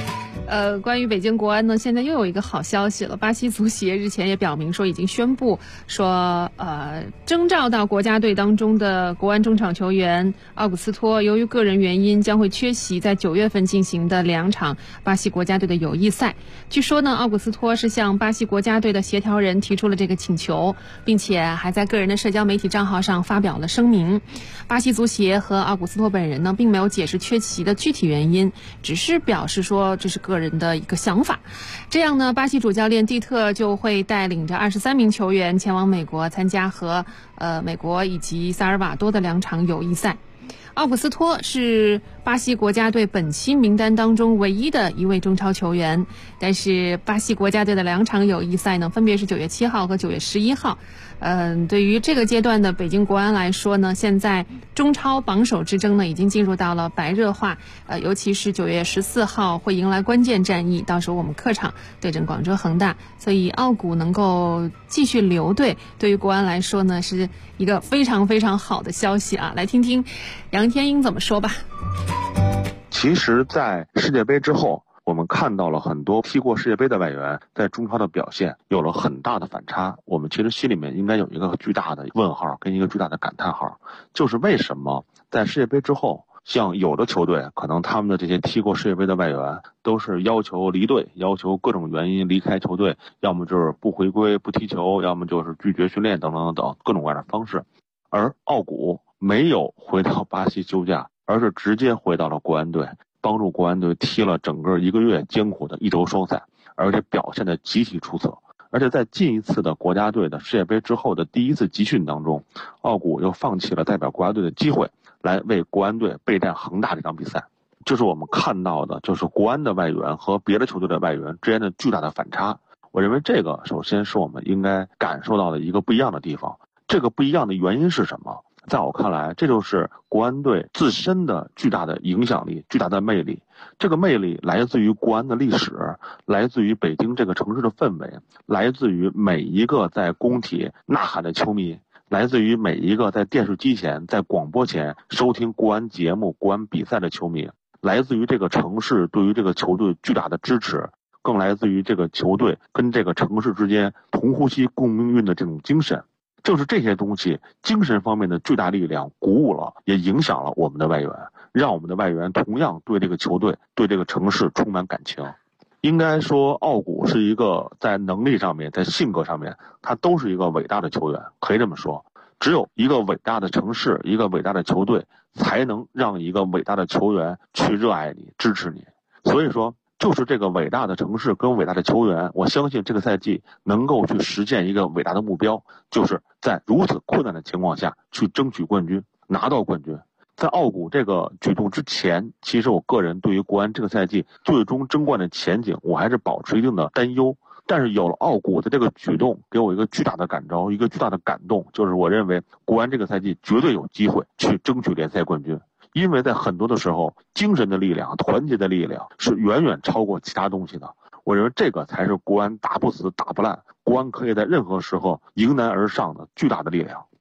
关于北京国安呢，现在又有一个好消息了。巴西足协日前也表明说，已经宣布说，征召到国家队当中的国安中场球员奥古斯托，由于个人原因将会缺席在9月份进行的2场巴西国家队的友谊赛。据说呢，奥古斯托是向巴西国家队的协调人提出了这个请求，并且还在个人的社交媒体账号上发表了声明。巴西足协和奥古斯托本人呢，并没有解释缺席的具体原因，只是表示说这是个人的一个想法。这样呢，巴西主教练蒂特就会带领着23名球员前往美国参加和美国以及萨尔瓦多的2场友谊赛。奥古斯托是巴西国家队本期名单当中唯一的一位中超球员，但是巴西国家队的2场友谊赛呢，分别是9月7号和9月11号。对于这个阶段的北京国安来说呢，现在中超榜首之争呢已经进入到了白热化，尤其是9月14号会迎来关键战役，到时候我们客场对阵广州恒大，所以奥古能够继续留队，对于国安来说呢是一个非常非常好的消息啊！来听听杨天英怎么说吧。 其实在世界杯之后，我们看到了很多踢过世界杯的外援在中超的表现有了很大的反差，我们其实心里面应该有一个巨大的问号跟一个巨大的感叹号，就是为什么在世界杯之后，像有的球队可能他们的这些踢过世界杯的外援都是要求离队，要求各种原因离开球队，要么就是不回归不踢球，要么就是拒绝训练等等等等各种各样的方式。而奥古没有回到巴西休假，而是直接回到了国安队，帮助国安队踢了整个1个月艰苦的1周双赛，而且表现得极其出色。而且在近一次的国家队的世界杯之后的第一次集训当中，奥古又放弃了代表国家队的机会，来为国安队备战恒大这场比赛。就是我们看到的，就是国安的外援和别的球队的外援之间的巨大的反差。我认为这个首先是我们应该感受到的一个不一样的地方。这个不一样的原因是什么？在我看来，这就是国安队自身的巨大的影响力、巨大的魅力。这个魅力来自于国安的历史，来自于北京这个城市的氛围，来自于每一个在工体呐喊的球迷，来自于每一个在电视机前、在广播前收听国安节目、国安比赛的球迷，来自于这个城市对于这个球队巨大的支持，更来自于这个球队跟这个城市之间同呼吸共命运的这种精神。就是这些东西，精神方面的巨大力量鼓舞了，也影响了我们的外援，让我们的外援同样对这个球队、对这个城市充满感情。应该说，奥古是一个在能力上面、在性格上面，他都是一个伟大的球员，可以这么说。只有一个伟大的城市、一个伟大的球队，才能让一个伟大的球员去热爱你、支持你。所以说，就是这个伟大的城市跟伟大的球员，我相信这个赛季能够去实现一个伟大的目标，就是在如此困难的情况下去争取冠军，拿到冠军。在奥古这个举动之前，其实我个人对于国安这个赛季最终争冠的前景，我还是保持一定的担忧。但是有了奥古的这个举动，给我一个巨大的感召，一个巨大的感动，就是我认为国安这个赛季绝对有机会去争取联赛冠军。因为在很多的时候，精神的力量、团结的力量是远远超过其他东西的。我认为这个才是国安打不死、打不烂，国安可以在任何时候迎难而上的巨大的力量。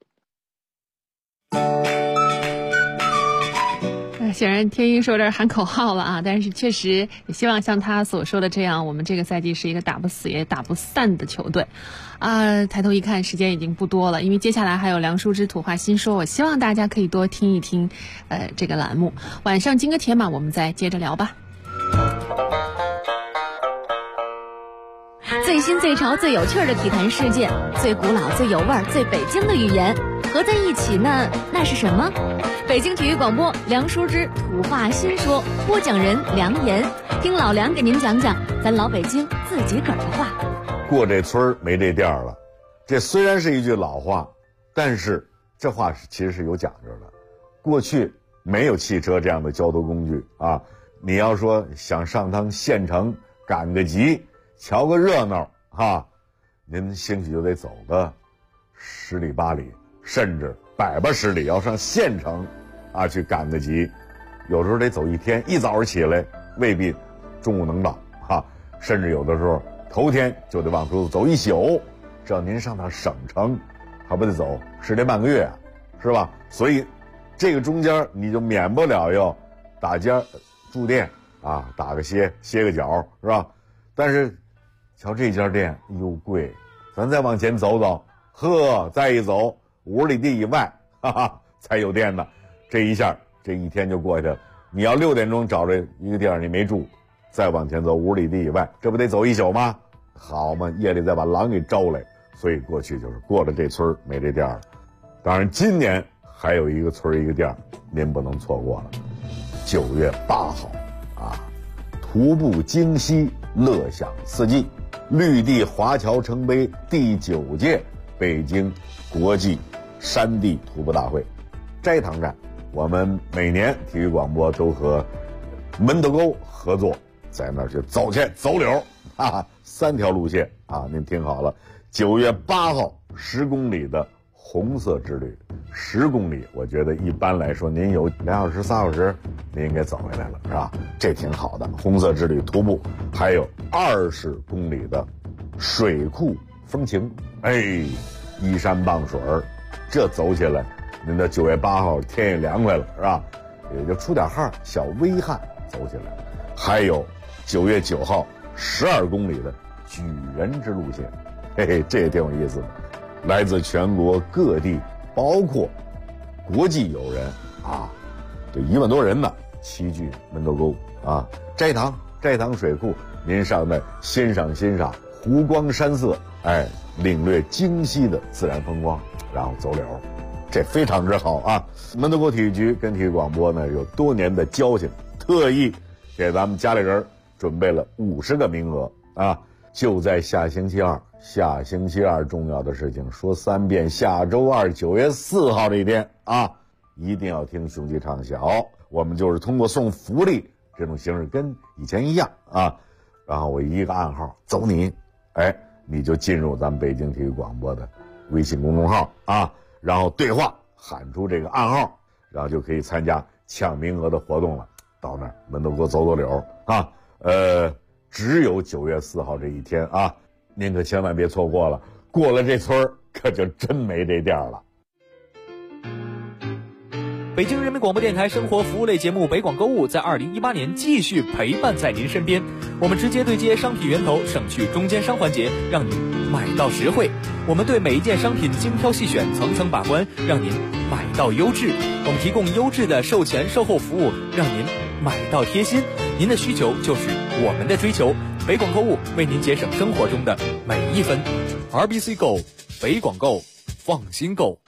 显然天一说这儿喊口号了啊，但是确实也希望像他所说的这样，我们这个赛季是一个打不死也打不散的球队抬头一看，时间已经不多了，因为接下来还有梁淑芝土话新说，我希望大家可以多听一听这个栏目。晚上金戈铁马我们再接着聊吧。 最新最潮最有趣的体坛事件，最古老最有味儿最北京的语言合在一起呢，那是什么？北京体育广播梁淑芝土话新说，播讲人梁岩，听老梁给您讲讲咱老北京自己个儿的话。 过这村没这店了，这虽然是一句老话，但是这话其实是有讲究的。过去没有汽车这样的交通工具啊，你要说想上趟县城赶个集瞧个热闹啊，您兴许就得走个10里8里，甚至180里，要上县城啊去赶个集，有时候得走一天，一早上起来未必中午能到啊，甚至有的时候头天就得往出走一宿，只要您上趟省城，还不得走10天半个月，是吧？所以这个中间你就免不了要打尖住店啊，打个歇个脚是吧？但是瞧这家店又贵，咱再往前走走，呵，再一走50里地以外，哈哈，才有店呢。这一下这一天就过去了。你要6点钟找着一个地儿你没住，再往前走50里地以外，这不得走一宿吗？好嘛，夜里再把狼给招来。所以过去就是过了这村没这店了。当然今年还有一个村一个店您不能错过了。9月8号啊，徒步京西，乐享四季，绿地华侨城杯第9届北京国际山地徒步大会斋堂站，我们每年体育广播都和门头沟合作，在那儿去走去走柳啊，3条路线啊，您听好了，9月8号10公里的红色之旅，10公里，我觉得一般来说您有2小时3小时，您应该走回来了，是吧？这挺好的，红色之旅徒步，还有20公里的水库风情，哎，依山傍水儿，这走起来，您的9月8号天也凉快了，是吧？也就出点汗，小微汗，走起来。还有9月9号12公里的举人之路线，嘿嘿，这也挺有意思的。来自全国各地，包括国际友人啊，这1万多人呢，齐聚门头沟啊，斋堂水库，您上那欣赏湖光山色，哎，领略京西的自然风光，然后走柳，这非常之好啊！门头沟体育局跟体育广播呢有多年的交情，特意给咱们家里人准备了50个名额啊！就在下星期二重要的事情说3遍，下周29月4号这一天啊，一定要听雄鸡唱晓。我们就是通过送福利这种形式，跟以前一样啊。然后我一个暗号走你，哎，你就进入咱们北京体育广播的微信公众号啊，然后对话喊出这个暗号，然后就可以参加抢名额的活动了。到那儿门头沟走走柳啊，只有9月4号这一天啊，您可千万别错过了，过了这村可就真没这店了。 北京人民广播电台生活服务类节目北广购物在2018年继续陪伴在您身边，我们直接对接商品源头，省去中间商环节，让您买到实惠。我们对每一件商品精挑细选，层层把关，让您买到优质。我们提供优质的售前售后服务，让您买到贴心。您的需求就是我们的追求，北广购物为您节省生活中的每一分。RBC Go， 北广购，放心购。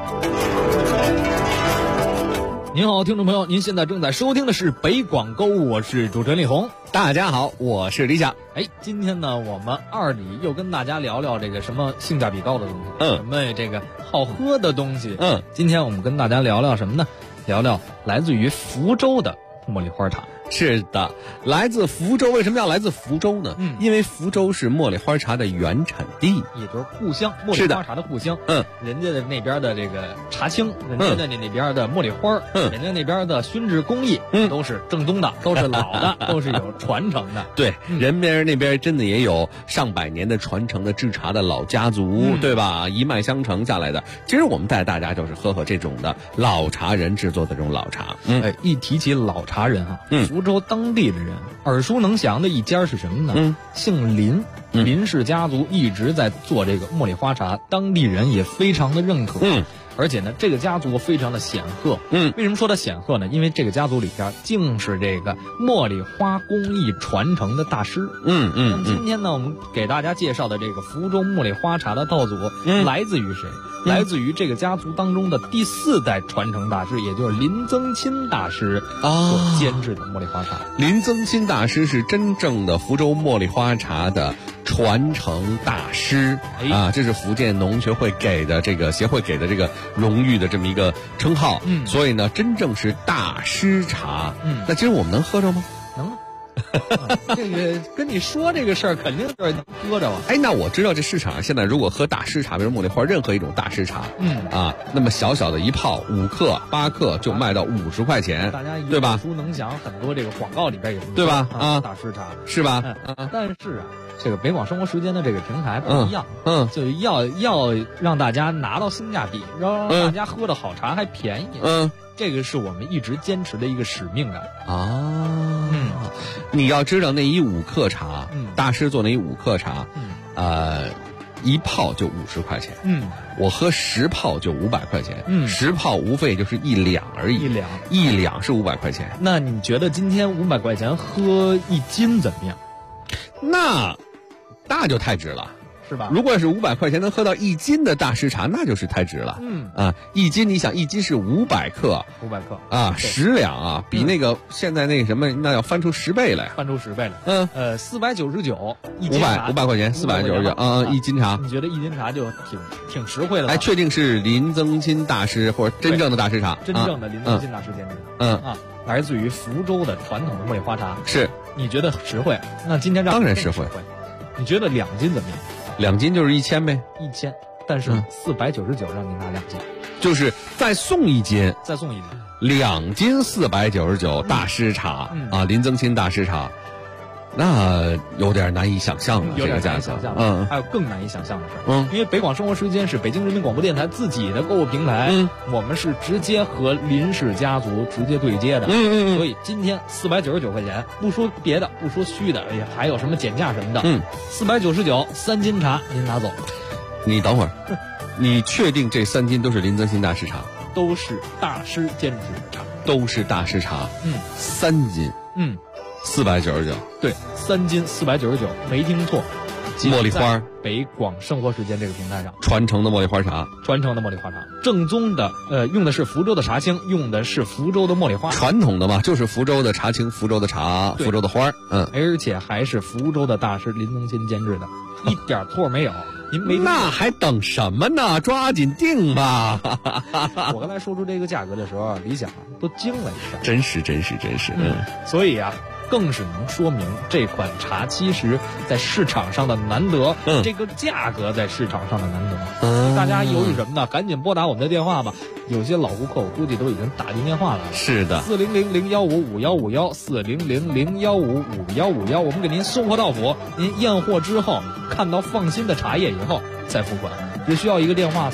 您好，听众朋友，您现在正在收听的是北广购物，我是主持人李红。 大家好，我是李想。 今天呢，我们二里又跟大家聊聊这个什么性价比高的东西，什么这个好喝的东西。今天我们跟大家聊聊什么呢？聊聊来自于福州的茉莉花茶。 是的，来自福州。为什么要来自福州呢？因为福州是茉莉花茶的原产地， 也就是故乡，茉莉花茶的故乡。人家的那边的这个茶青，人家的那边的茉莉花，人家那边的熏制工艺，都是正宗的，都是老的，都是有传承的。 对，人边那边真的也有上百年的传承的制茶的老家族，对吧？一脉相承下来的。其实我们带大家就是喝这种的老茶人制作的这种老茶。 一提起老茶人啊，福州当地的人耳熟能详的一家是什么呢？姓林，林氏家族一直在做这个茉莉花茶，当地人也非常的认可。而且呢，这个家族非常的显赫。为什么说它显赫呢？因为这个家族里边竟是这个茉莉花工艺传承的大师。今天呢，我们给大家介绍的这个福州茉莉花茶的道祖，来自于谁？来自于这个家族当中的第4代传承大师，也就是林增钦大师所监制的茉莉花茶。 林增钦大师是真正的福州茉莉花茶的传承大师啊，这是福建农学会给的这个协会给的这个荣誉的这么一个称号。所以呢，真正是大师茶。那今儿我们能喝着吗？ 能啊。这个跟你说这个事儿肯定是能喝着啊。 那我知道这市场上现在如果喝大师茶，比如茉莉花任何一种大师茶，那么小小的一泡5克8克就卖到50块钱， 大家对吧？ 耳熟能详，很多这个广告里边也对吧？ 大师茶是吧？ 但是啊，这个北广生活时间的这个平台不一样，就要让大家拿到性价比，让大家喝的好茶还便宜。这个是我们一直坚持的一个使命感啊。 你要知道那一5克茶，大师做那一5克茶，一泡就50块钱，我喝10泡就500块钱，10泡无非就是1两而已，1两是500块钱。 那你觉得今天500块钱喝1斤怎么样？ 那就太值了。 是吧？ 如果是500块钱能喝到1斤的大师茶，那就是太值了。1斤，你想1斤是500克 ，500克啊，10两啊，比那个现在那个什么，那要翻出10倍来， 翻出10倍来。499一斤茶 ，500块钱，499一斤茶。 你觉得1斤茶就挺实惠了？ 哎，确定是林增钦大师或者真正的大师茶， 真正的林增钦大师监制的。来自于福州的传统的茉莉花茶。 是， 你觉得实惠？那今天当然实惠。 你觉得2斤怎么样 ？2斤就是1000呗 ，1000，但是499让您拿2斤， 就是再送1斤，2斤499大师茶啊，林增钦大师茶，那有点难以想象了， 有点难以想象。还有更难以想象的事儿，因为北广生活时间是北京人民广播电台自己的购物平台，我们是直接和林氏家族直接对接的，所以今天499块钱，不说别的，不说虚的，还有什么减价什么的，499 3斤茶您拿走。 你等会儿，你确定这3斤都是林增钦大师茶？ 都是大师监制的茶， 都是大师茶。3斤，499。 对，3斤499，没听错。 茉莉花， 北广生活时间这个平台上传承的茉莉花茶，正宗的，用的是福州的茶青，用的是福州的茉莉花，传统的嘛，就是福州的茶青、福州的茶、福州的花， 而且还是福州的大师林增钦监制的，一点错没有。您没那还等什么呢？抓紧订吧！ 我刚才说出这个价格的时候，李想都惊了一下。 真是。 所以啊，更是能说明这款茶其实在市场上的难得，这个价格在市场上的难得。大家犹豫什么呢？赶紧拨打我们的电话吧。有些老顾客我估计都已经打进电话了。 是的 ，400-0155-5151，400-0155-5151，我们给您送货到府。您验货之后，看到放心的茶叶以后再付款，只需要一个电话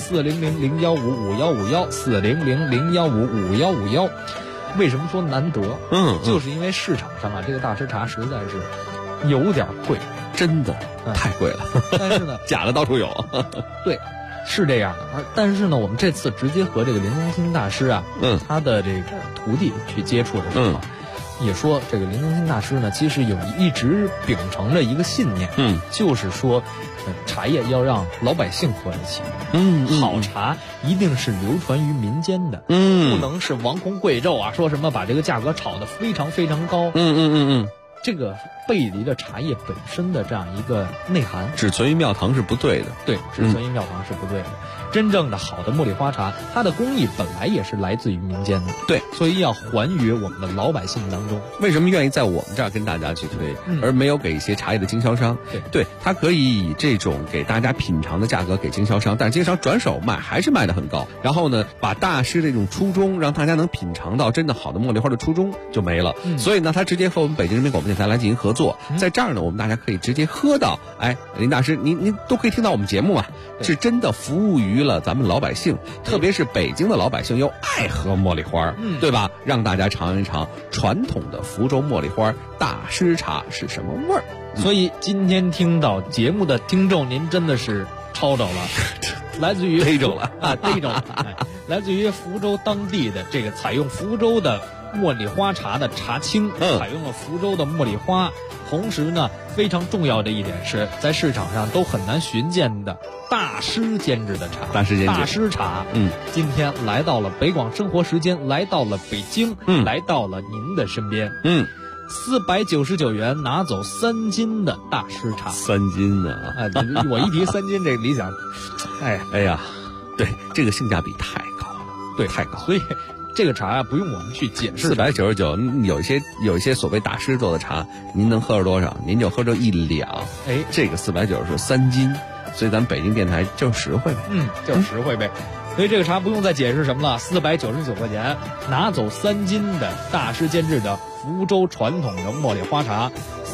，400-0155-5151，400-0155-5151。为什么说难得？就是因为市场上啊，这个大师茶实在是有点贵， 真的太贵了。 但是呢， 假的到处有。 对，是这样的。但是呢，我们这次直接和这个林增钦大师啊，他的这个徒弟去接触的时候，也说这个林增钦大师呢，其实一直秉承着一个信念，就是说，茶叶要让老百姓喝得起。好茶一定是流传于民间的，不能是王公贵胄啊，说什么把这个价格炒得非常非常高。这个背离了茶叶本身的这样一个内涵， 只存于庙堂是不对的。 对，只存于庙堂是不对的。真正的好的茉莉花茶，它的工艺本来也是来自于民间的， 对， 所以要还于我们的老百姓当中。 为什么愿意在我们这儿跟大家去推，而没有给一些茶叶的经销商？对，它可以以这种给大家品尝的价格给经销商，但是经销商转手卖还是卖得很高。然后呢，把大师这种初衷，让大家能品尝到真的好的茉莉花的初衷就没了。所以呢，他直接和我们北京人民广播电台来进行合作，在这儿呢，我们大家可以直接喝到，林大师，您都可以听到我们节目啊，是真的服务于了咱们老百姓。特别是北京的老百姓又爱喝茉莉花，对吧？让大家尝一尝传统的福州茉莉花大师茶是什么味儿。 所以今天听到节目的听众，您真的是抄着了，来自于逮着了啊，逮着了，来自于福州当地的这个采用福州的茉莉花茶的茶青，采用了福州的茉莉花。同时呢，非常重要的一点是在市场上都很难寻见的大师监制的茶，大师茶。今天来到了北广生活时间，来到了北京，来到了您的身边。499元拿走3斤的大师茶 ，3斤呢？ 我一提3斤，这理想， 哎呀，对，这个性价比太高了， 对， 太高， 所以。这个茶啊，不用我们去解释。 499，有一些所谓大师做的茶，您能喝着多少？您就喝着1两。这个490是3斤，所以咱北京电台就实惠呗。 就是实惠呗。所以这个茶不用再解释什么了，499块钱拿走3斤的大师监制的福州传统的茉莉花茶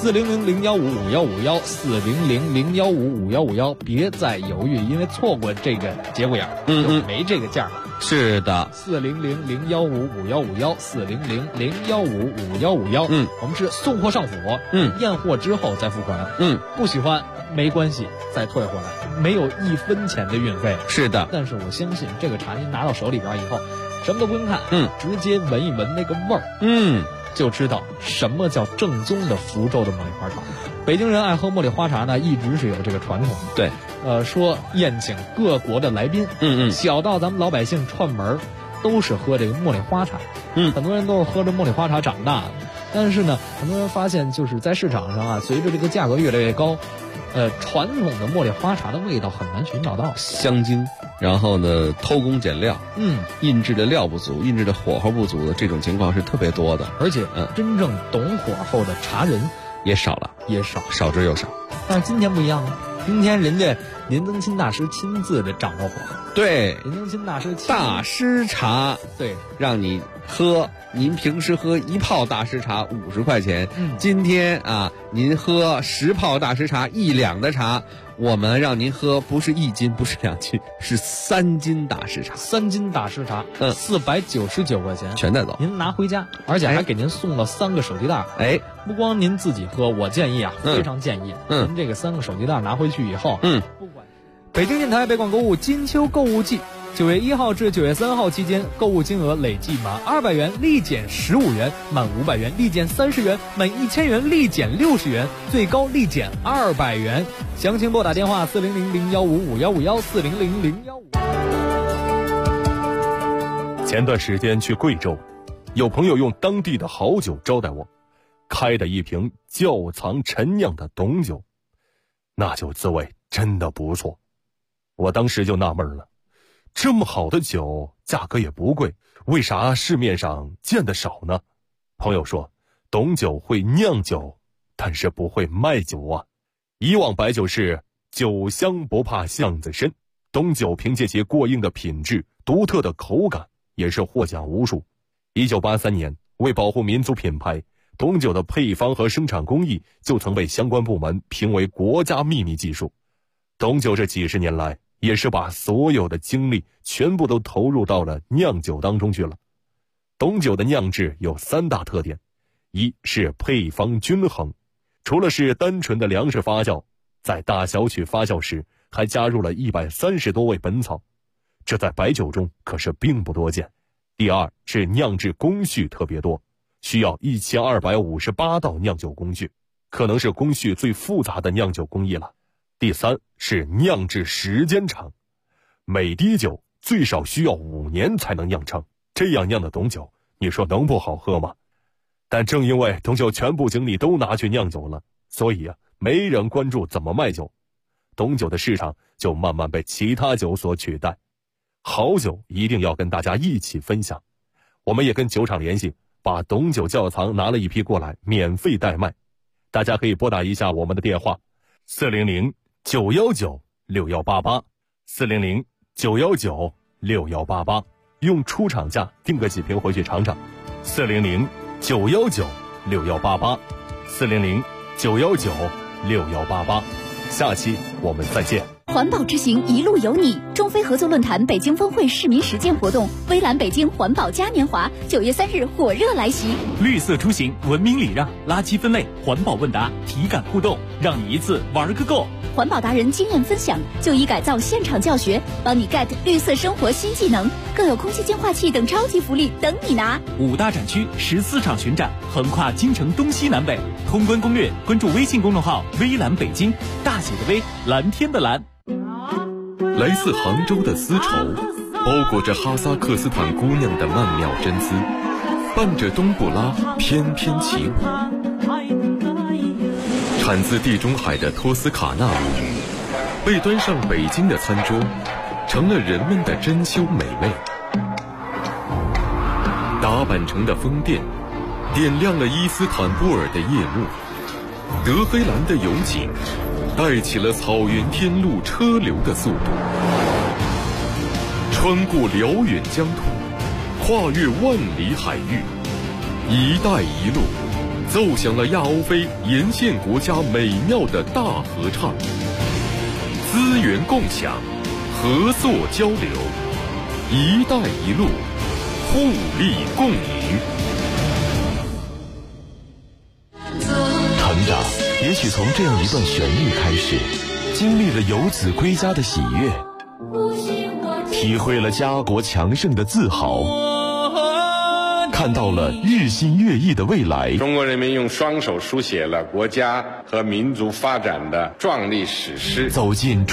，400015515，400015515，别再犹豫，因为错过这个节骨眼就没这个价了。 是的 ，400015515，400015515，我们是送货上府，验货之后再付款，不喜欢没关系，再退回来，没有1分钱的运费。 是的， 但是我相信这个茶您拿到手里边以后，什么都不用看，直接闻一闻那个味儿，就知道什么叫正宗的福州的茉莉花茶。北京人爱喝茉莉花茶呢，一直是有这个传统的。 对， 说宴请各国的来宾，小到咱们老百姓串门，都是喝这个茉莉花茶。很多人都是喝着茉莉花茶长大的，但是呢，很多人发现就是在市场上啊，随着这个价格越来越高，传统的茉莉花茶的味道很难寻找到， 香精，然后呢偷工减料，印制的料不足，印制的火候不足的这种情况是特别多的， 而且真正懂火候的茶人也少了，少之又少。 但是今天不一样了，今天人家林增钦大师亲自的掌握火候。 对， 林增钦大师大师茶， 对， 让你喝。您平时喝1泡大师茶50块钱，今天啊，您喝10泡大师茶1两的茶，我们让您喝不是1斤，不是2斤，是3斤大师茶 ，3斤大师茶，499块钱全带走， 您拿回家，而且还给您送了3个手提袋。不光您自己喝，我建议啊，非常建议，您这个3个手提袋拿回去以后，不管北京电台北广购物金秋购物季。9月1号至9月3号期间，购物金额累计满200元立减15元，满500元立减30元，满1000元立减60元，最高立减200元。详情拨打电话400015515。 前段时间去贵州，有朋友用当地的好酒招待我，开的一瓶窖藏陈酿的董酒，那酒滋味真的不错。我当时就纳闷了，这么好的酒，价格也不贵，为啥市面上见得少呢？朋友说，董酒会酿酒，但是不会卖酒啊。以往白酒是酒香不怕巷子深，董酒凭借其过硬的品质、独特的口感，也是获奖无数。1983年，为保护民族品牌，董酒的配方和生产工艺就曾被相关部门评为国家秘密技术。董酒这几十年来，也是把所有的精力全部都投入到了酿酒当中去了。董酒的酿制有3大特点，一是配方均衡，除了是单纯的粮食发酵，在大小曲发酵时还加入了130多味本草，这在白酒中可是并不多见。第二是酿制工序特别多，需要1258道酿酒工序，可能是工序最复杂的酿酒工艺了。第三是酿制时间长，每滴酒最少需要5年才能酿成，这样酿的董酒，你说能不好喝吗？但正因为董酒全部精力都拿去酿酒了，所以没人关注怎么卖酒，董酒的市场就慢慢被其他酒所取代。好酒一定要跟大家一起分享，我们也跟酒厂联系，把董酒窖藏拿了一批过来，免费代卖。大家可以拨打一下我们的电话400-919-6188，400-919-6188，用出厂价订个几瓶回去尝尝。400-919-6188，400-919-6188。下期我们再见。 环保之行一路有你，中非合作论坛北京峰会市民实践活动，微蓝北京环保嘉年华9月3日火热来袭。 绿色出行，文明礼让，垃圾分类，环保问答，体感互动，让你一次玩个够。 环保达人经验分享，就医改造现场教学，帮你 get 绿色生活新技能，更有空气净化器等超级福利等你拿。 5大展区14场巡展，横跨京城东西南北。通关攻略，关注微信公众号微蓝北京，大写的微，蓝天的蓝。 来自杭州的丝绸，包裹着哈萨克斯坦姑娘的曼妙真姿，伴着冬不拉翩翩起舞。产自地中海的托斯卡纳舞，被端上北京的餐桌，成了人们的珍馐美味。达坂城的宫殿，点亮了伊斯坦布尔的夜幕。德黑兰的油井，带起了草原天路车流的速度。穿过辽远疆土，跨越万里海域，一带一路奏响了亚欧非沿线国家美妙的大合唱。资源共享，合作交流，一带一路，互利共赢。 成长也许从这样一段旋律开始，经历了游子归家的喜悦，体会了家国强盛的自豪，看到了日新月异的未来。 中国人民用双手书写了国家和民族发展的壮丽史诗。 走进